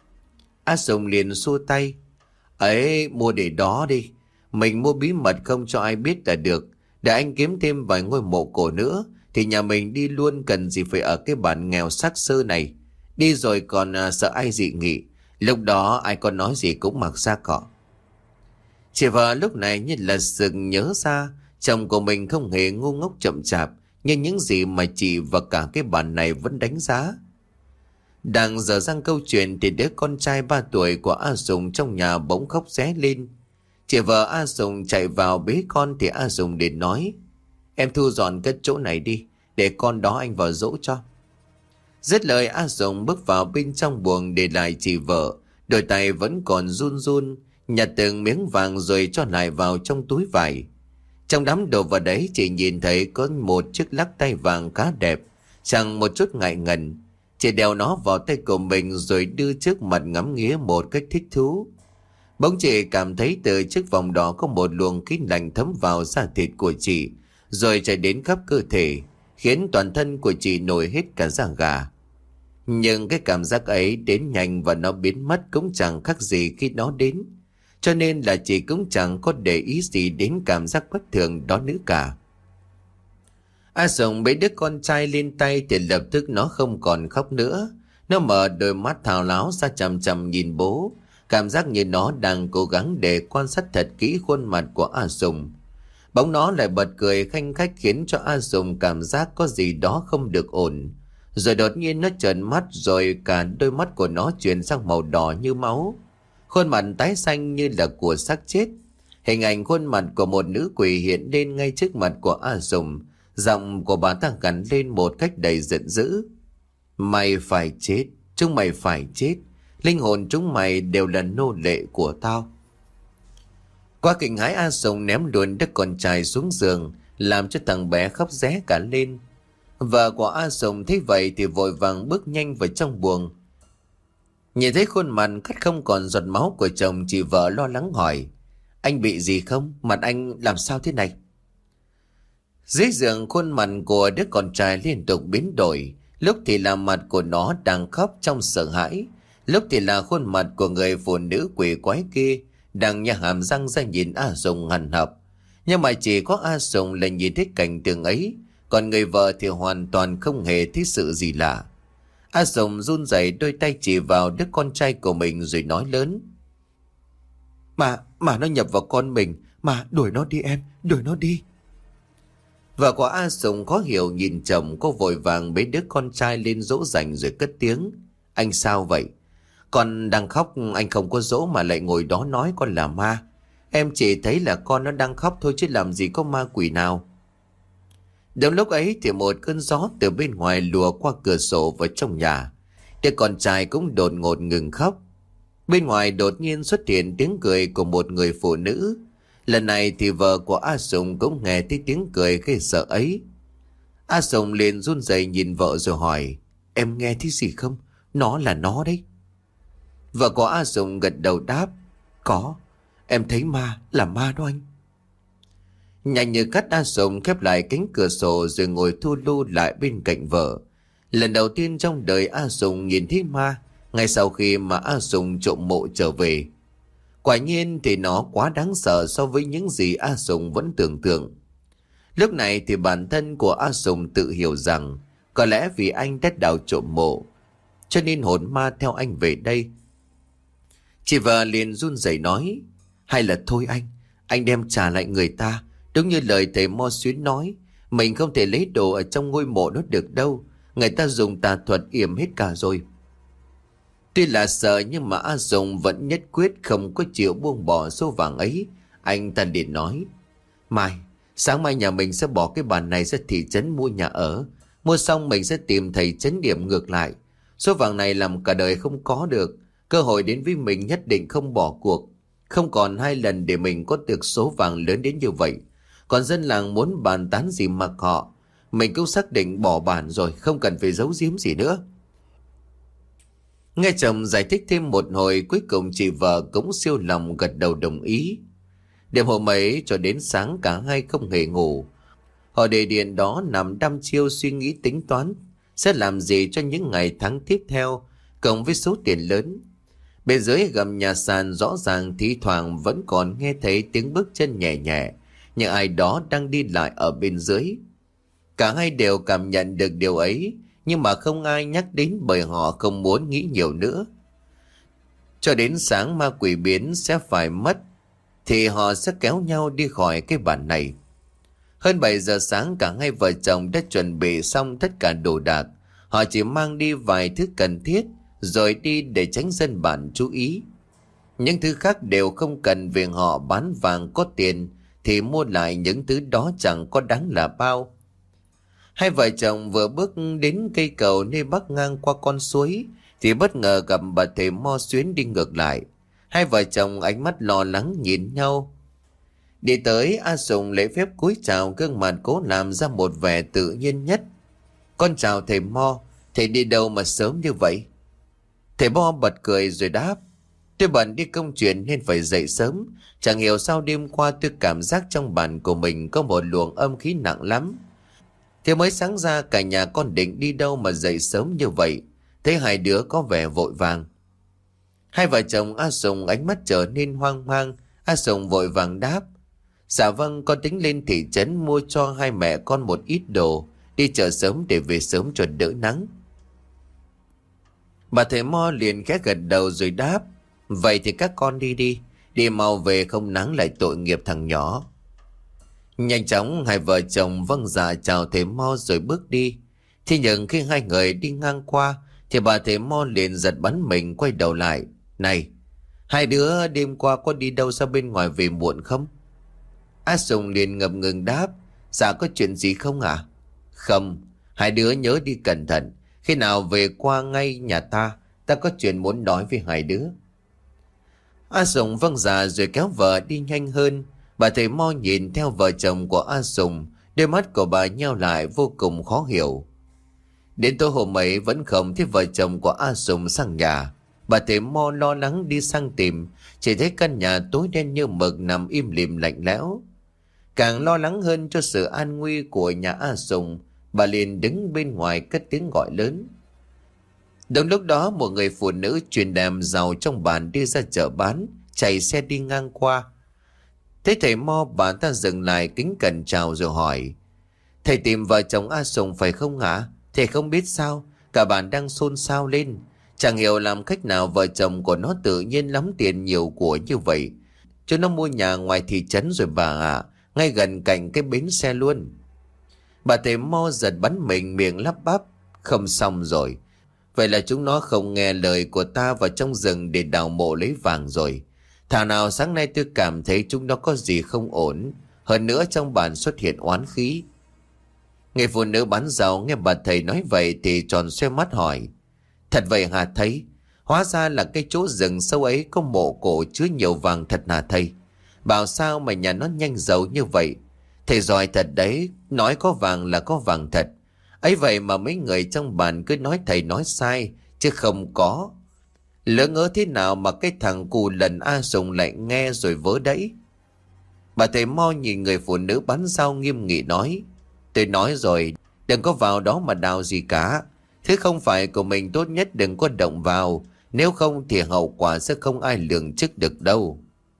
A Sùng liền xua tay: "Ấy, mua để đó đi. Mình mua bí mật không cho ai biết là được. Để anh kiếm thêm vài ngôi mộ cổ nữa thì nhà mình đi luôn, cần gì phải ở cái bản nghèo xác xơ này. Đi rồi còn à, sợ ai dị nghị. Lúc đó ai còn nói gì cũng mặc xác cọ." Chị vợ lúc này như là sực nhớ ra chồng của mình không hề ngu ngốc chậm chạp như những gì mà chị và cả cái bản này vẫn đánh giá. Đang dở dang câu chuyện thì đứa con trai ba tuổi của A Sùng trong nhà bỗng khóc ré lên. Chị vợ A Sùng chạy vào bế con thì A Sùng liền nói: "Em thu dọn cất chỗ này đi, để con đó anh vào dỗ cho." Dứt lời, A Sùng bước vào bên trong buồng để lại chị vợ, đôi tay vẫn còn run run nhặt từng miếng vàng rồi cho lại vào trong túi vải. Trong đám đồ vật đấy, chị nhìn thấy có một chiếc lắc tay vàng khá đẹp, chẳng một chút ngại ngần. Chị đeo nó vào tay của mình rồi đưa trước mặt ngắm nghía một cách thích thú. Bỗng chị cảm thấy từ chiếc vòng đó có một luồng khí lạnh thấm vào da thịt của chị, rồi chạy đến khắp cơ thể, khiến toàn thân của chị nổi hết cả da gà. Nhưng cái cảm giác ấy đến nhanh và nó biến mất cũng chẳng khác gì khi nó đến, cho nên là chị cũng chẳng có để ý gì đến cảm giác bất thường đó nữa cả. A Sùng bế đứa con trai lên tay thì lập tức nó không còn khóc nữa. Nó mở đôi mắt thao láo ra chằm chằm nhìn bố, cảm giác như nó đang cố gắng để quan sát thật kỹ khuôn mặt của A Sùng. Bỗng nó lại bật cười khanh khách khiến cho A Sùng cảm giác có gì đó không được ổn. Rồi đột nhiên nó trợn mắt, rồi cả đôi mắt của nó chuyển sang màu đỏ như máu. Khuôn mặt tái xanh như là của xác chết. Hình ảnh khuôn mặt của một nữ quỷ hiện lên ngay trước mặt của A Sùng. Giọng của bà ta gằn lên một cách đầy giận dữ: "Mày phải chết, chúng mày phải chết. Linh hồn chúng mày đều là nô lệ của tao." Quá kinh hãi, A Sùng ném luôn đứa con trai xuống giường, làm cho thằng bé khóc ré cả lên. Vợ của A Sùng thấy vậy thì vội vàng bước nhanh vào trong buồng. Nhìn thấy khuôn mặt cắt không còn giọt máu của chồng, chị vợ lo lắng hỏi: Anh bị gì không? Mặt anh làm sao thế này? Dưới giường, khuôn mặt của đứa con trai liên tục biến đổi. Lúc thì là mặt của nó đang khóc trong sợ hãi, lúc thì là khuôn mặt của người phụ nữ quỷ quái kia đang nhả hàm răng ra nhìn A Sùng hằn học. Nhưng mà chỉ có A Sùng là nhìn thấy cảnh tượng ấy, còn người vợ thì hoàn toàn không hề thấy sự gì lạ. A Sùng run rẩy đôi tay chỉ vào đứa con trai của mình rồi nói lớn: Mà, mà nó nhập vào con mình, mà đuổi nó đi em, đuổi nó đi. Vợ của A Sùng khó hiểu nhìn chồng, cô vội vàng bế đứa con trai lên dỗ dành rồi cất tiếng: Anh sao vậy? Con đang khóc, anh không có dỗ mà lại ngồi đó nói con là ma. Em chỉ thấy là con nó đang khóc thôi chứ làm gì có ma quỷ nào. Đúng lúc ấy thì một cơn gió từ bên ngoài lùa qua cửa sổ vào trong nhà. Đứa con trai cũng đột ngột ngừng khóc. Bên ngoài đột nhiên xuất hiện tiếng cười của một người phụ nữ. Lần này thì vợ của A Sùng cũng nghe thấy tiếng cười ghê sợ ấy. A Sùng liền run rẩy nhìn vợ rồi hỏi: Em nghe thấy gì không? Nó là nó đấy. Vợ của A Sùng gật đầu đáp: Có, em thấy ma, là ma đó anh. Nhanh như cắt, A Sùng khép lại cánh cửa sổ rồi ngồi thu lu lại bên cạnh vợ. Lần đầu tiên trong đời A Sùng nhìn thấy ma, ngay sau khi mà A Sùng trộm mộ trở về. Quả nhiên thì nó quá đáng sợ so với những gì A Sùng vẫn tưởng tượng. Lúc này thì bản thân của A Sùng tự hiểu rằng có lẽ vì anh đã đào trộm mộ, cho nên hồn ma theo anh về đây. Chị vợ liền run rẩy nói: Hay là thôi anh, anh đem trả lại người ta. Đúng như lời thầy Mo Xuyến nói, mình không thể lấy đồ ở trong ngôi mộ đó được đâu. Người ta dùng tà thuật yểm hết cả rồi. Tuy là sợ nhưng mà A Sùng vẫn nhất quyết không có chịu buông bỏ số vàng ấy. Anh ta liền nói: Mai, sáng mai nhà mình sẽ bỏ cái bàn này ra thị trấn mua nhà ở. Mua xong mình sẽ tìm thầy chấn điểm ngược lại. Số vàng này làm cả đời không có được. Cơ hội đến với mình nhất định không bỏ cuộc. Không còn hai lần để mình có được số vàng lớn đến như vậy. Còn dân làng muốn bàn tán gì mặc họ. Mình cũng xác định bỏ bàn rồi, không cần phải giấu giếm gì nữa. Nghe chồng giải thích thêm một hồi, cuối cùng chị vợ cũng siêu lòng gật đầu đồng ý. Đêm hôm ấy cho đến sáng cả hai không hề ngủ. Họ để điện đó nằm đăm chiêu suy nghĩ tính toán sẽ làm gì cho những ngày tháng tiếp theo, cộng với số tiền lớn. Bên dưới gầm nhà sàn rõ ràng thi thoảng vẫn còn nghe thấy tiếng bước chân nhẹ nhẹ, nhưng ai đó đang đi lại ở bên dưới. Cả hai đều cảm nhận được điều ấy, nhưng mà không ai nhắc đến bởi họ không muốn nghĩ nhiều nữa. Cho đến sáng ma quỷ biến sẽ phải mất, thì họ sẽ kéo nhau đi khỏi cái bản này. Hơn bảy giờ sáng cả hai vợ chồng đã chuẩn bị xong tất cả đồ đạc. Họ chỉ mang đi vài thứ cần thiết rồi đi để tránh dân bản chú ý. Những thứ khác đều không cần, vì họ bán vàng có tiền thì mua lại những thứ đó chẳng có đáng là bao. Hai vợ chồng vừa bước đến cây cầu nơi bắc ngang qua con suối thì bất ngờ gặp bà thầy Mo Xuyến đi ngược lại. Hai vợ chồng ánh mắt lo lắng nhìn nhau. Đi tới, A Sùng lễ phép cúi chào, gương mặt cố làm ra một vẻ tự nhiên nhất. Con chào thầy Mo, thầy đi đâu mà sớm như vậy? Thầy Mo bật cười rồi đáp: Tôi bận đi công chuyện nên phải dậy sớm. Chẳng hiểu sao đêm qua tôi cảm giác trong bản của mình có một luồng âm khí nặng lắm. Thế mới sáng ra cả nhà con định đi đâu mà dậy sớm như vậy. Thấy hai đứa có vẻ vội vàng. Hai vợ chồng A Sùng ánh mắt trở nên hoang mang. A Sùng vội vàng đáp: Dạ vâng, con tính lên thị trấn mua cho hai mẹ con một ít đồ, đi chợ sớm để về sớm cho đỡ nắng. Bà thầy Mo liền khẽ gật đầu rồi đáp: Vậy thì các con đi đi, đi mau về không nắng lại tội nghiệp thằng nhỏ. Nhanh chóng hai vợ chồng vâng dạ chào thầy Mo rồi bước đi. Thế nhưng khi hai người đi ngang qua thì bà thầy Mo liền giật bắn mình quay đầu lại: Này, hai đứa đêm qua có đi đâu ra bên ngoài về muộn không? A Sùng liền ngập ngừng đáp: Dạ có chuyện gì không ạ? À? Không, hai đứa nhớ đi cẩn thận. Khi nào về qua ngay nhà ta, ta có chuyện muốn nói với hai đứa. A Sùng vâng dạ rồi kéo vợ đi nhanh hơn. Bà thầy Mo nhìn theo vợ chồng của A Sùng, đôi mắt của bà nheo lại vô cùng khó hiểu. Đến tối hôm ấy vẫn không thấy vợ chồng của A Sùng sang nhà. Bà thầy Mo lo lắng đi sang tìm, chỉ thấy căn nhà tối đen như mực nằm im lìm lạnh lẽo. Càng lo lắng hơn cho sự an nguy của nhà A Sùng, bà liền đứng bên ngoài cất tiếng gọi lớn. Đúng lúc đó một người phụ nữ truyền đàm giàu trong bản đi ra chợ bán, chạy xe đi ngang qua. Thấy thầy Mo, bà ta dừng lại kính cẩn chào rồi hỏi: Thầy tìm vợ chồng A Sùng phải không hả? Thầy không biết sao, cả bản đang xôn xao lên. Chẳng hiểu làm cách nào vợ chồng của nó tự nhiên lắm tiền nhiều của như vậy. Cho nó mua nhà ngoài thị trấn rồi bà ạ, ngay gần cạnh cái bến xe luôn. Bà thầy Mo giật bắn mình, miệng lắp bắp: Không xong rồi. Vậy là chúng nó không nghe lời của ta vào trong rừng để đào mộ lấy vàng rồi. Thảo nào sáng nay tôi cảm thấy chúng nó có gì không ổn. Hơn nữa trong bản xuất hiện oán khí. Người phụ nữ bán rau nghe bà thầy nói vậy thì tròn xoe mắt hỏi: Thật vậy hả thầy? Hóa ra là cái chỗ rừng sâu ấy có mộ cổ chứa nhiều vàng thật hả thầy? Bảo sao mà nhà nó nhanh giàu như vậy? Thầy giỏi thật đấy, nói có vàng là có vàng thật. Ấy vậy mà mấy người trong bản cứ nói thầy nói sai, chứ không có. Lỡ ngỡ thế nào mà cái thằng cù lần A Sùng lại nghe rồi vớ đẫy. Bà thầy Mo nhìn người phụ nữ bán rau nghiêm nghị nói: Tôi nói rồi, đừng có vào đó mà đào gì cả. Thế không phải của mình, tốt nhất đừng có động vào. Nếu không thì hậu quả sẽ không ai lường trước được đâu.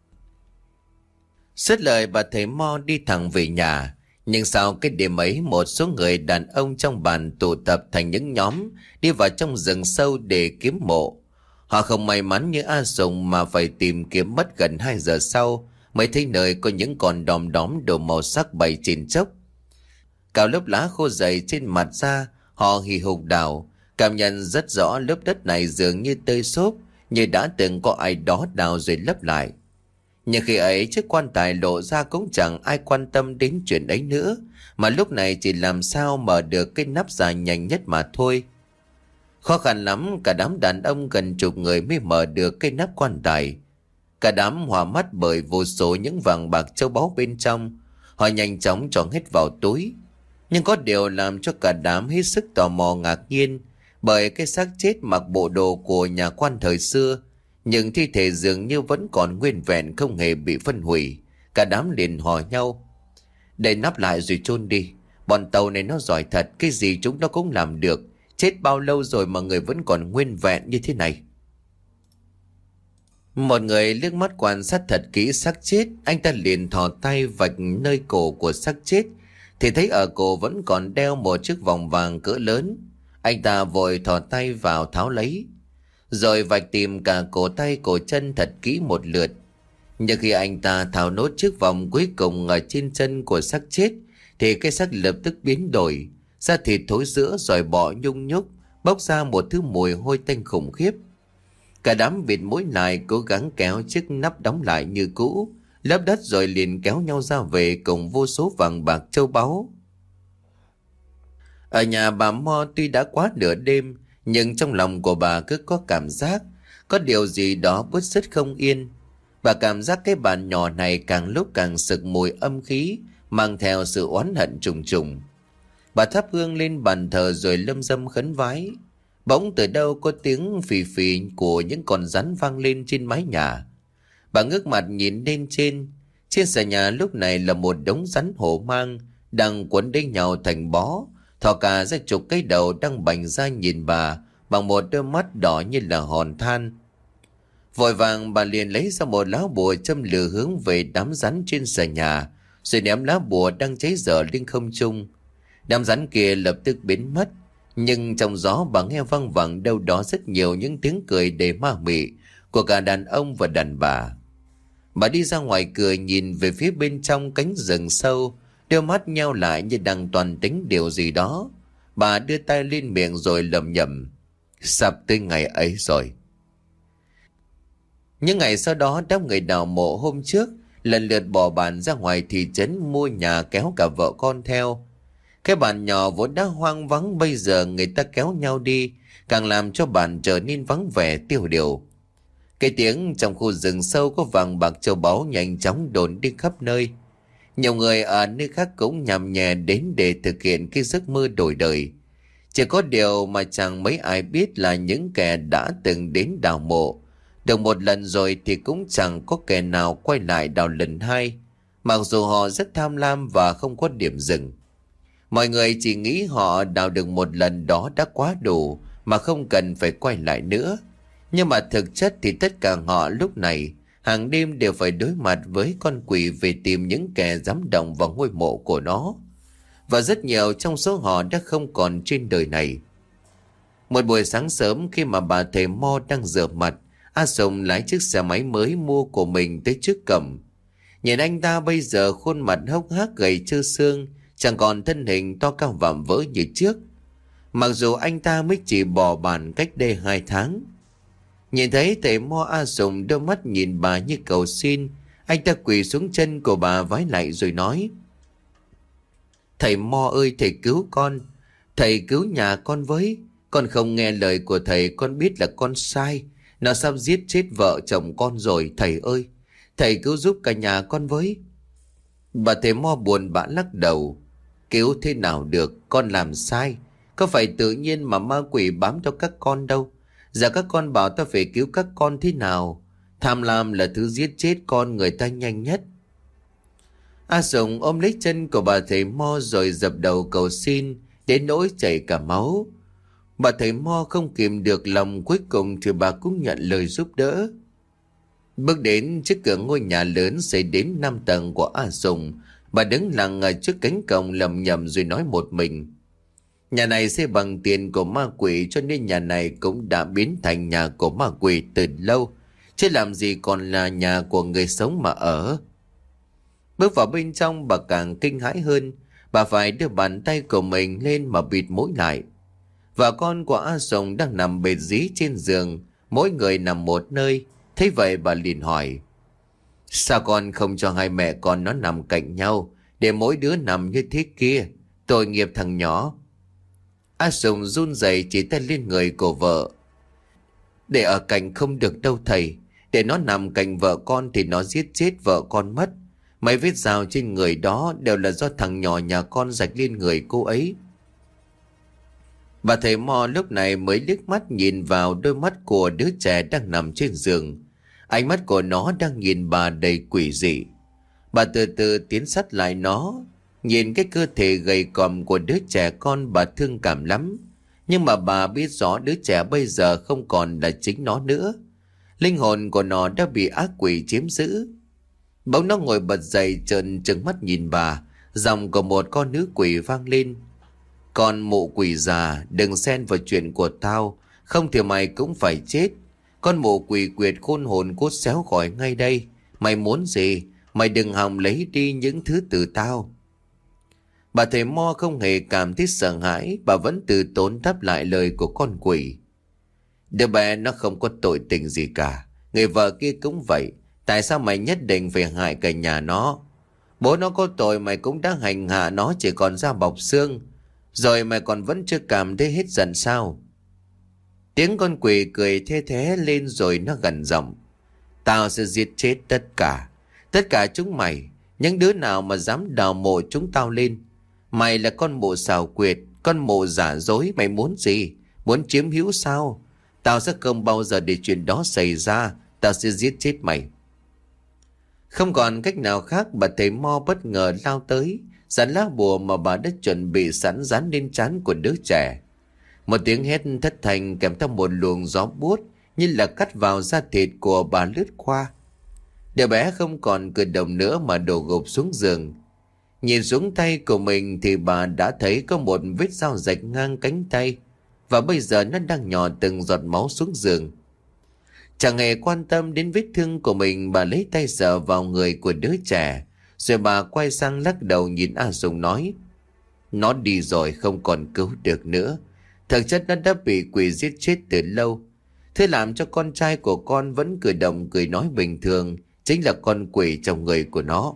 Dứt lời bà thầy Mo đi thẳng về nhà. Nhưng sau cái đêm ấy, một số người đàn ông trong bản tụ tập thành những nhóm đi vào trong rừng sâu để kiếm mộ. Họ không may mắn như A Sùng mà phải tìm kiếm mất gần hai giờ sau mới thấy nơi có những con đom đóm đồ màu sắc bày trên chốc. Cào lớp lá khô dày trên mặt ra, họ hì hục đào, cảm nhận rất rõ lớp đất này dường như tơi xốp, như đã từng có ai đó đào rồi lấp lại. Nhưng khi ấy chiếc quan tài lộ ra cũng chẳng ai quan tâm đến chuyện ấy nữa, mà lúc này chỉ làm sao mở được cái nắp dài nhanh nhất mà thôi. Khó khăn lắm, cả đám đàn ông gần chục người mới mở được cái nắp quan tài. Cả đám hòa mắt bởi vô số những vàng bạc châu báu bên trong. Họ nhanh chóng cho hết vào túi. Nhưng có điều làm cho cả đám hết sức tò mò ngạc nhiên, bởi cái xác chết mặc bộ đồ của nhà quan thời xưa, nhưng thi thể dường như vẫn còn nguyên vẹn, không hề bị phân hủy. Cả đám liền hỏi nhau: Đậy nắp lại rồi chôn đi. Bọn tàu này nó giỏi thật, cái gì chúng nó cũng làm được. Chết bao lâu rồi mà người vẫn còn nguyên vẹn như thế này. Một người liếc mắt quan sát thật kỹ xác chết. Anh ta liền thò tay vạch nơi cổ của xác chết, thì thấy ở cổ vẫn còn đeo một chiếc vòng vàng cỡ lớn. Anh ta vội thò tay vào tháo lấy, rồi vạch tìm cả cổ tay cổ chân thật kỹ một lượt. Nhưng khi anh ta tháo nốt chiếc vòng cuối cùng ở trên chân của xác chết, thì cái xác lập tức biến đổi, da thịt thối rữa rồi bọ nhung nhúc, bốc ra một thứ mùi hôi tanh khủng khiếp. Cả đám vịt mũi lại cố gắng kéo chiếc nắp đóng lại như cũ, lấp đất rồi liền kéo nhau ra về cùng vô số vàng bạc châu báu. Ở nhà bà Mo tuy đã quá nửa đêm, nhưng trong lòng của bà cứ có cảm giác có điều gì đó bứt rứt không yên. Bà cảm giác cái bàn nhỏ này càng lúc càng sực mùi âm khí, mang theo sự oán hận trùng trùng. Bà thắp hương lên bàn thờ rồi lâm dâm khấn vái. Bỗng từ đâu có tiếng phì phì của những con rắn vang lên trên mái nhà. Bà ngước mặt nhìn lên trên. Trên xà nhà lúc này là một đống rắn hổ mang đang quấn lấy nhau thành bó, thò cả ra chục cái đầu đang bành ra nhìn bà bằng một đôi mắt đỏ như là hòn than. Vội vàng bà liền lấy ra một lá bùa châm lửa hướng về đám rắn trên xà nhà, rồi ném lá bùa đang cháy dở lên không trung. Đám rắn kia lập tức biến mất, nhưng trong gió bà nghe văng vẳng đâu đó rất nhiều những tiếng cười đầy ma mị của cả đàn ông và đàn bà. Bà đi ra ngoài cửa nhìn về phía bên trong cánh rừng sâu, đôi mắt nheo lại như đang toàn tính điều gì đó. Bà đưa tay lên miệng rồi lẩm nhẩm: Sắp tới ngày ấy rồi. Những ngày sau đó, đám người đào mộ hôm trước lần lượt bỏ bàn ra ngoài thị trấn mua nhà, kéo cả vợ con theo. Cái bản nhỏ vốn đã hoang vắng bây giờ người ta kéo nhau đi, càng làm cho bản trở nên vắng vẻ tiêu điều. Cái tiếng trong khu rừng sâu có vàng bạc châu báu nhanh chóng đồn đi khắp nơi. Nhiều người ở nơi khác cũng nhằm nhẹ đến để thực hiện cái giấc mơ đổi đời. Chỉ có điều mà chẳng mấy ai biết là những kẻ đã từng đến đào mộ được một lần rồi thì cũng chẳng có kẻ nào quay lại đào lần hai, mặc dù họ rất tham lam và không có điểm dừng. Mọi người chỉ nghĩ họ đào được một lần đó đã quá đủ mà không cần phải quay lại nữa. Nhưng mà thực chất thì tất cả họ lúc này hàng đêm đều phải đối mặt với con quỷ về tìm những kẻ dám động vào ngôi mộ của nó. Và rất nhiều trong số họ đã không còn trên đời này. Một buổi sáng sớm khi mà bà thầy Mo đang rửa mặt, A Sùng lái chiếc xe máy mới mua của mình tới trước cổng. Nhìn anh ta bây giờ khuôn mặt hốc hác gầy trơ xương, chẳng còn thân hình to cao vạm vỡ như trước. Mặc dù anh ta mới chỉ bỏ bản cách đây hai tháng. Nhìn thấy thầy Mo, A Sùng đôi mắt nhìn bà như cầu xin. Anh ta quỳ xuống chân của bà vái lại rồi nói: "Thầy Mo ơi, thầy cứu con. Thầy cứu nhà con với. Con không nghe lời của thầy, con biết là con sai. Nó sắp giết chết vợ chồng con rồi, thầy ơi. Thầy cứu giúp cả nhà con với." Bà thầy Mo buồn bã lắc đầu: "Cứu thế nào được, con làm sai. Có phải tự nhiên mà ma quỷ bám theo các con đâu. Giờ các con bảo ta phải cứu các con thế nào? Tham lam là thứ giết chết con người ta nhanh nhất." A Sùng ôm lấy chân của bà thầy Mo rồi dập đầu cầu xin đến nỗi chảy cả máu. Bà thầy Mo không kìm được lòng, cuối cùng thì bà cũng nhận lời giúp đỡ. Bước đến trước cửa ngôi nhà lớn xây đến năm tầng của A Sùng, bà đứng lặng ở trước cánh cổng lầm nhầm rồi nói một mình: "Nhà này xây bằng tiền của ma quỷ, cho nên nhà này cũng đã biến thành nhà của ma quỷ từ lâu, chứ làm gì còn là nhà của người sống mà ở." Bước vào bên trong, bà càng kinh hãi hơn. Bà phải đưa bàn tay của mình lên mà bịt mũi lại. Và con của A Sùng đang nằm bệt dí trên giường, mỗi người nằm một nơi. Thế vậy bà liền hỏi: "Sao con không cho hai mẹ con nó nằm cạnh nhau, để mỗi đứa nằm như thế kia? Tội nghiệp thằng nhỏ." A Sùng run rẩy chỉ tay lên người của vợ: "Để ở cạnh không được đâu thầy. Để nó nằm cạnh vợ con thì nó giết chết vợ con mất. Mấy vết dao trên người đó đều là do thằng nhỏ nhà con rạch lên người cô ấy." Bà thầy Mo lúc này mới liếc mắt nhìn vào đôi mắt của đứa trẻ đang nằm trên giường. Ánh mắt của nó đang nhìn bà đầy quỷ dị. Bà từ từ tiến sát lại nó. Nhìn cái cơ thể gầy còm của đứa trẻ con, bà thương cảm lắm. Nhưng mà bà biết rõ đứa trẻ bây giờ không còn là chính nó nữa. Linh hồn của nó đã bị ác quỷ chiếm giữ. Bỗng nó ngồi bật dậy, trợn trừng mắt nhìn bà. Giọng của một con nữ quỷ vang lên: "Con mụ quỷ già, đừng xen vào chuyện của tao, không thì mày cũng phải chết. Con mụ quỷ quyệt khôn hồn cốt xéo khỏi ngay đây. Mày muốn gì? Mày đừng hòng lấy đi những thứ từ tao." Bà thầy Mo không hề cảm thấy sợ hãi. Bà vẫn từ tốn đáp lại lời của con quỷ: "Đứa bé nó không có tội tình gì cả. Người vợ kia cũng vậy. Tại sao mày nhất định phải hại cả nhà nó? Bố nó có tội mày cũng đã hành hạ nó chỉ còn da bọc xương. Rồi mày còn vẫn chưa cảm thấy hết giận sao?" Tiếng con quỷ cười thê thé lên rồi nó gằn giọng: "Tao sẽ giết chết tất cả. Tất cả chúng mày. Những đứa nào mà dám đào mộ chúng tao lên. Mày là con mụ xảo quyệt, con mụ giả dối. Mày muốn gì? Muốn chiếm hữu sao? Tao sẽ không bao giờ để chuyện đó xảy ra. Tao sẽ giết chết mày." Không còn cách nào khác, bà thầy Mo bất ngờ lao tới, dán lá bùa mà bà đã chuẩn bị sẵn dán lên trán của đứa trẻ. Một tiếng hét thất thanh kèm theo một luồng gió buốt như là cắt vào da thịt của bà lướt qua. Đứa bé không còn cử động nữa mà đổ gục xuống giường. Nhìn xuống tay của mình thì bà đã thấy có một vết dao rạch ngang cánh tay, và bây giờ nó đang nhỏ từng giọt máu xuống giường. Chẳng hề quan tâm đến vết thương của mình, bà lấy tay sờ vào người của đứa trẻ, rồi bà quay sang lắc đầu nhìn A Sùng nói: "Nó đi rồi, không còn cứu được nữa. Thực chất nó đã bị quỷ giết chết từ lâu. Thế làm cho con trai của con vẫn cử động cười nói bình thường chính là con quỷ trong người của nó."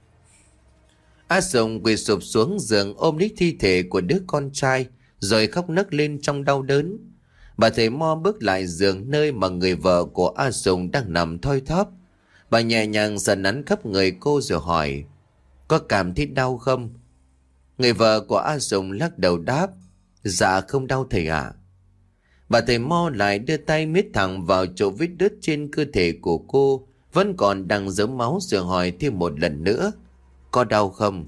A Sùng quỳ sụp xuống giường ôm lấy thi thể của đứa con trai rồi khóc nấc lên trong đau đớn. Bà thầy Mo bước lại giường nơi mà người vợ của A Sùng đang nằm thoi thóp. Bà nhẹ nhàng sờ nắn khắp người cô rồi hỏi: có cảm thấy đau không? Người vợ của A Sùng lắc đầu đáp: dạ không đau thầy ạ. Bà thầy Mo lại đưa tay miết thẳng vào chỗ vết đứt trên cơ thể của cô vẫn còn đang dớm máu rồi hỏi thêm một lần nữa: có đau không?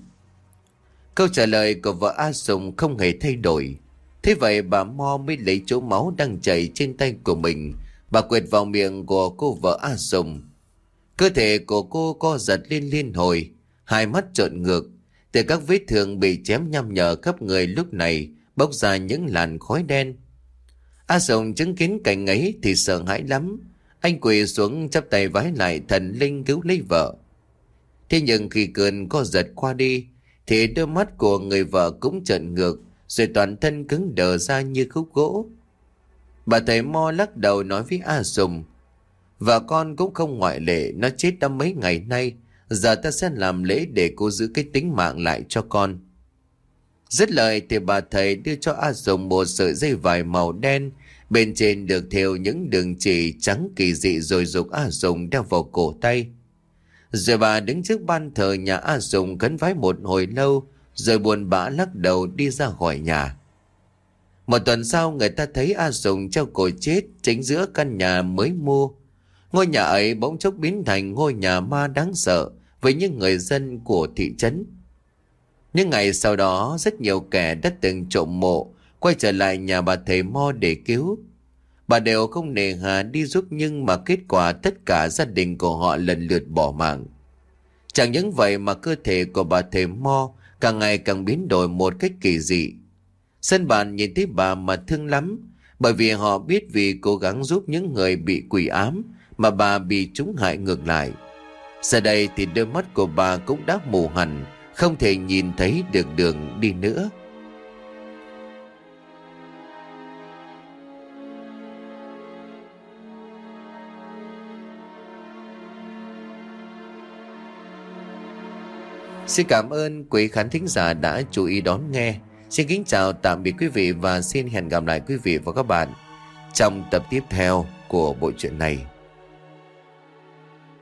Câu trả lời của vợ A Sùng không hề thay đổi. Thế vậy bà Mo mới lấy chỗ máu đang chảy trên tay của mình, bà quệt vào miệng của cô vợ A Sùng. Cơ thể của cô co giật lên liên hồi, hai mắt trợn ngược. Từ các vết thương bị chém nham nhở khắp người lúc này bốc ra những làn khói đen. A Sùng chứng kiến cảnh ấy thì sợ hãi lắm. Anh quỳ xuống chắp tay vái lại thần linh cứu lấy vợ. Thế nhưng khi cơn co giật qua đi thì đôi mắt của người vợ cũng trợn ngược, rồi toàn thân cứng đờ ra như khúc gỗ. Bà thầy Mo lắc đầu nói với A Sùng: và con cũng không ngoại lệ, nó chết đã mấy ngày nay. Giờ ta sẽ làm lễ để cô giữ cái tính mạng lại cho con. Dứt lời thì bà thầy đưa cho A Sùng một sợi dây vải màu đen, bên trên được thêu những đường chỉ trắng kỳ dị, rồi giục A Sùng đeo vào cổ tay. Rồi bà đứng trước ban thờ nhà A Sùng khấn vái một hồi lâu, rồi buồn bã lắc đầu đi ra khỏi nhà. Một tuần sau, người ta thấy A Sùng treo cổ chết chính giữa căn nhà mới mua. Ngôi nhà ấy bỗng chốc biến thành ngôi nhà ma đáng sợ với những người dân của thị trấn. Những ngày sau đó, rất nhiều kẻ đã từng trộm mộ quay trở lại nhà bà thầy Mo để cứu. Bà đều không nề hà đi giúp, nhưng mà kết quả tất cả gia đình của họ lần lượt bỏ mạng. Chẳng những vậy mà cơ thể của bà thầy Mo càng ngày càng biến đổi một cách kỳ dị. Dân bản nhìn thấy bà mà thương lắm, bởi vì họ biết vì cố gắng giúp những người bị quỷ ám mà bà bị trúng hại ngược lại. Giờ đây thì đôi mắt của bà cũng đã mù hẳn, không thể nhìn thấy được đường đi nữa. Xin cảm ơn quý khán thính giả đã chú ý đón nghe. Xin kính chào tạm biệt quý vị và xin hẹn gặp lại quý vị và các bạn trong tập tiếp theo của bộ truyện này.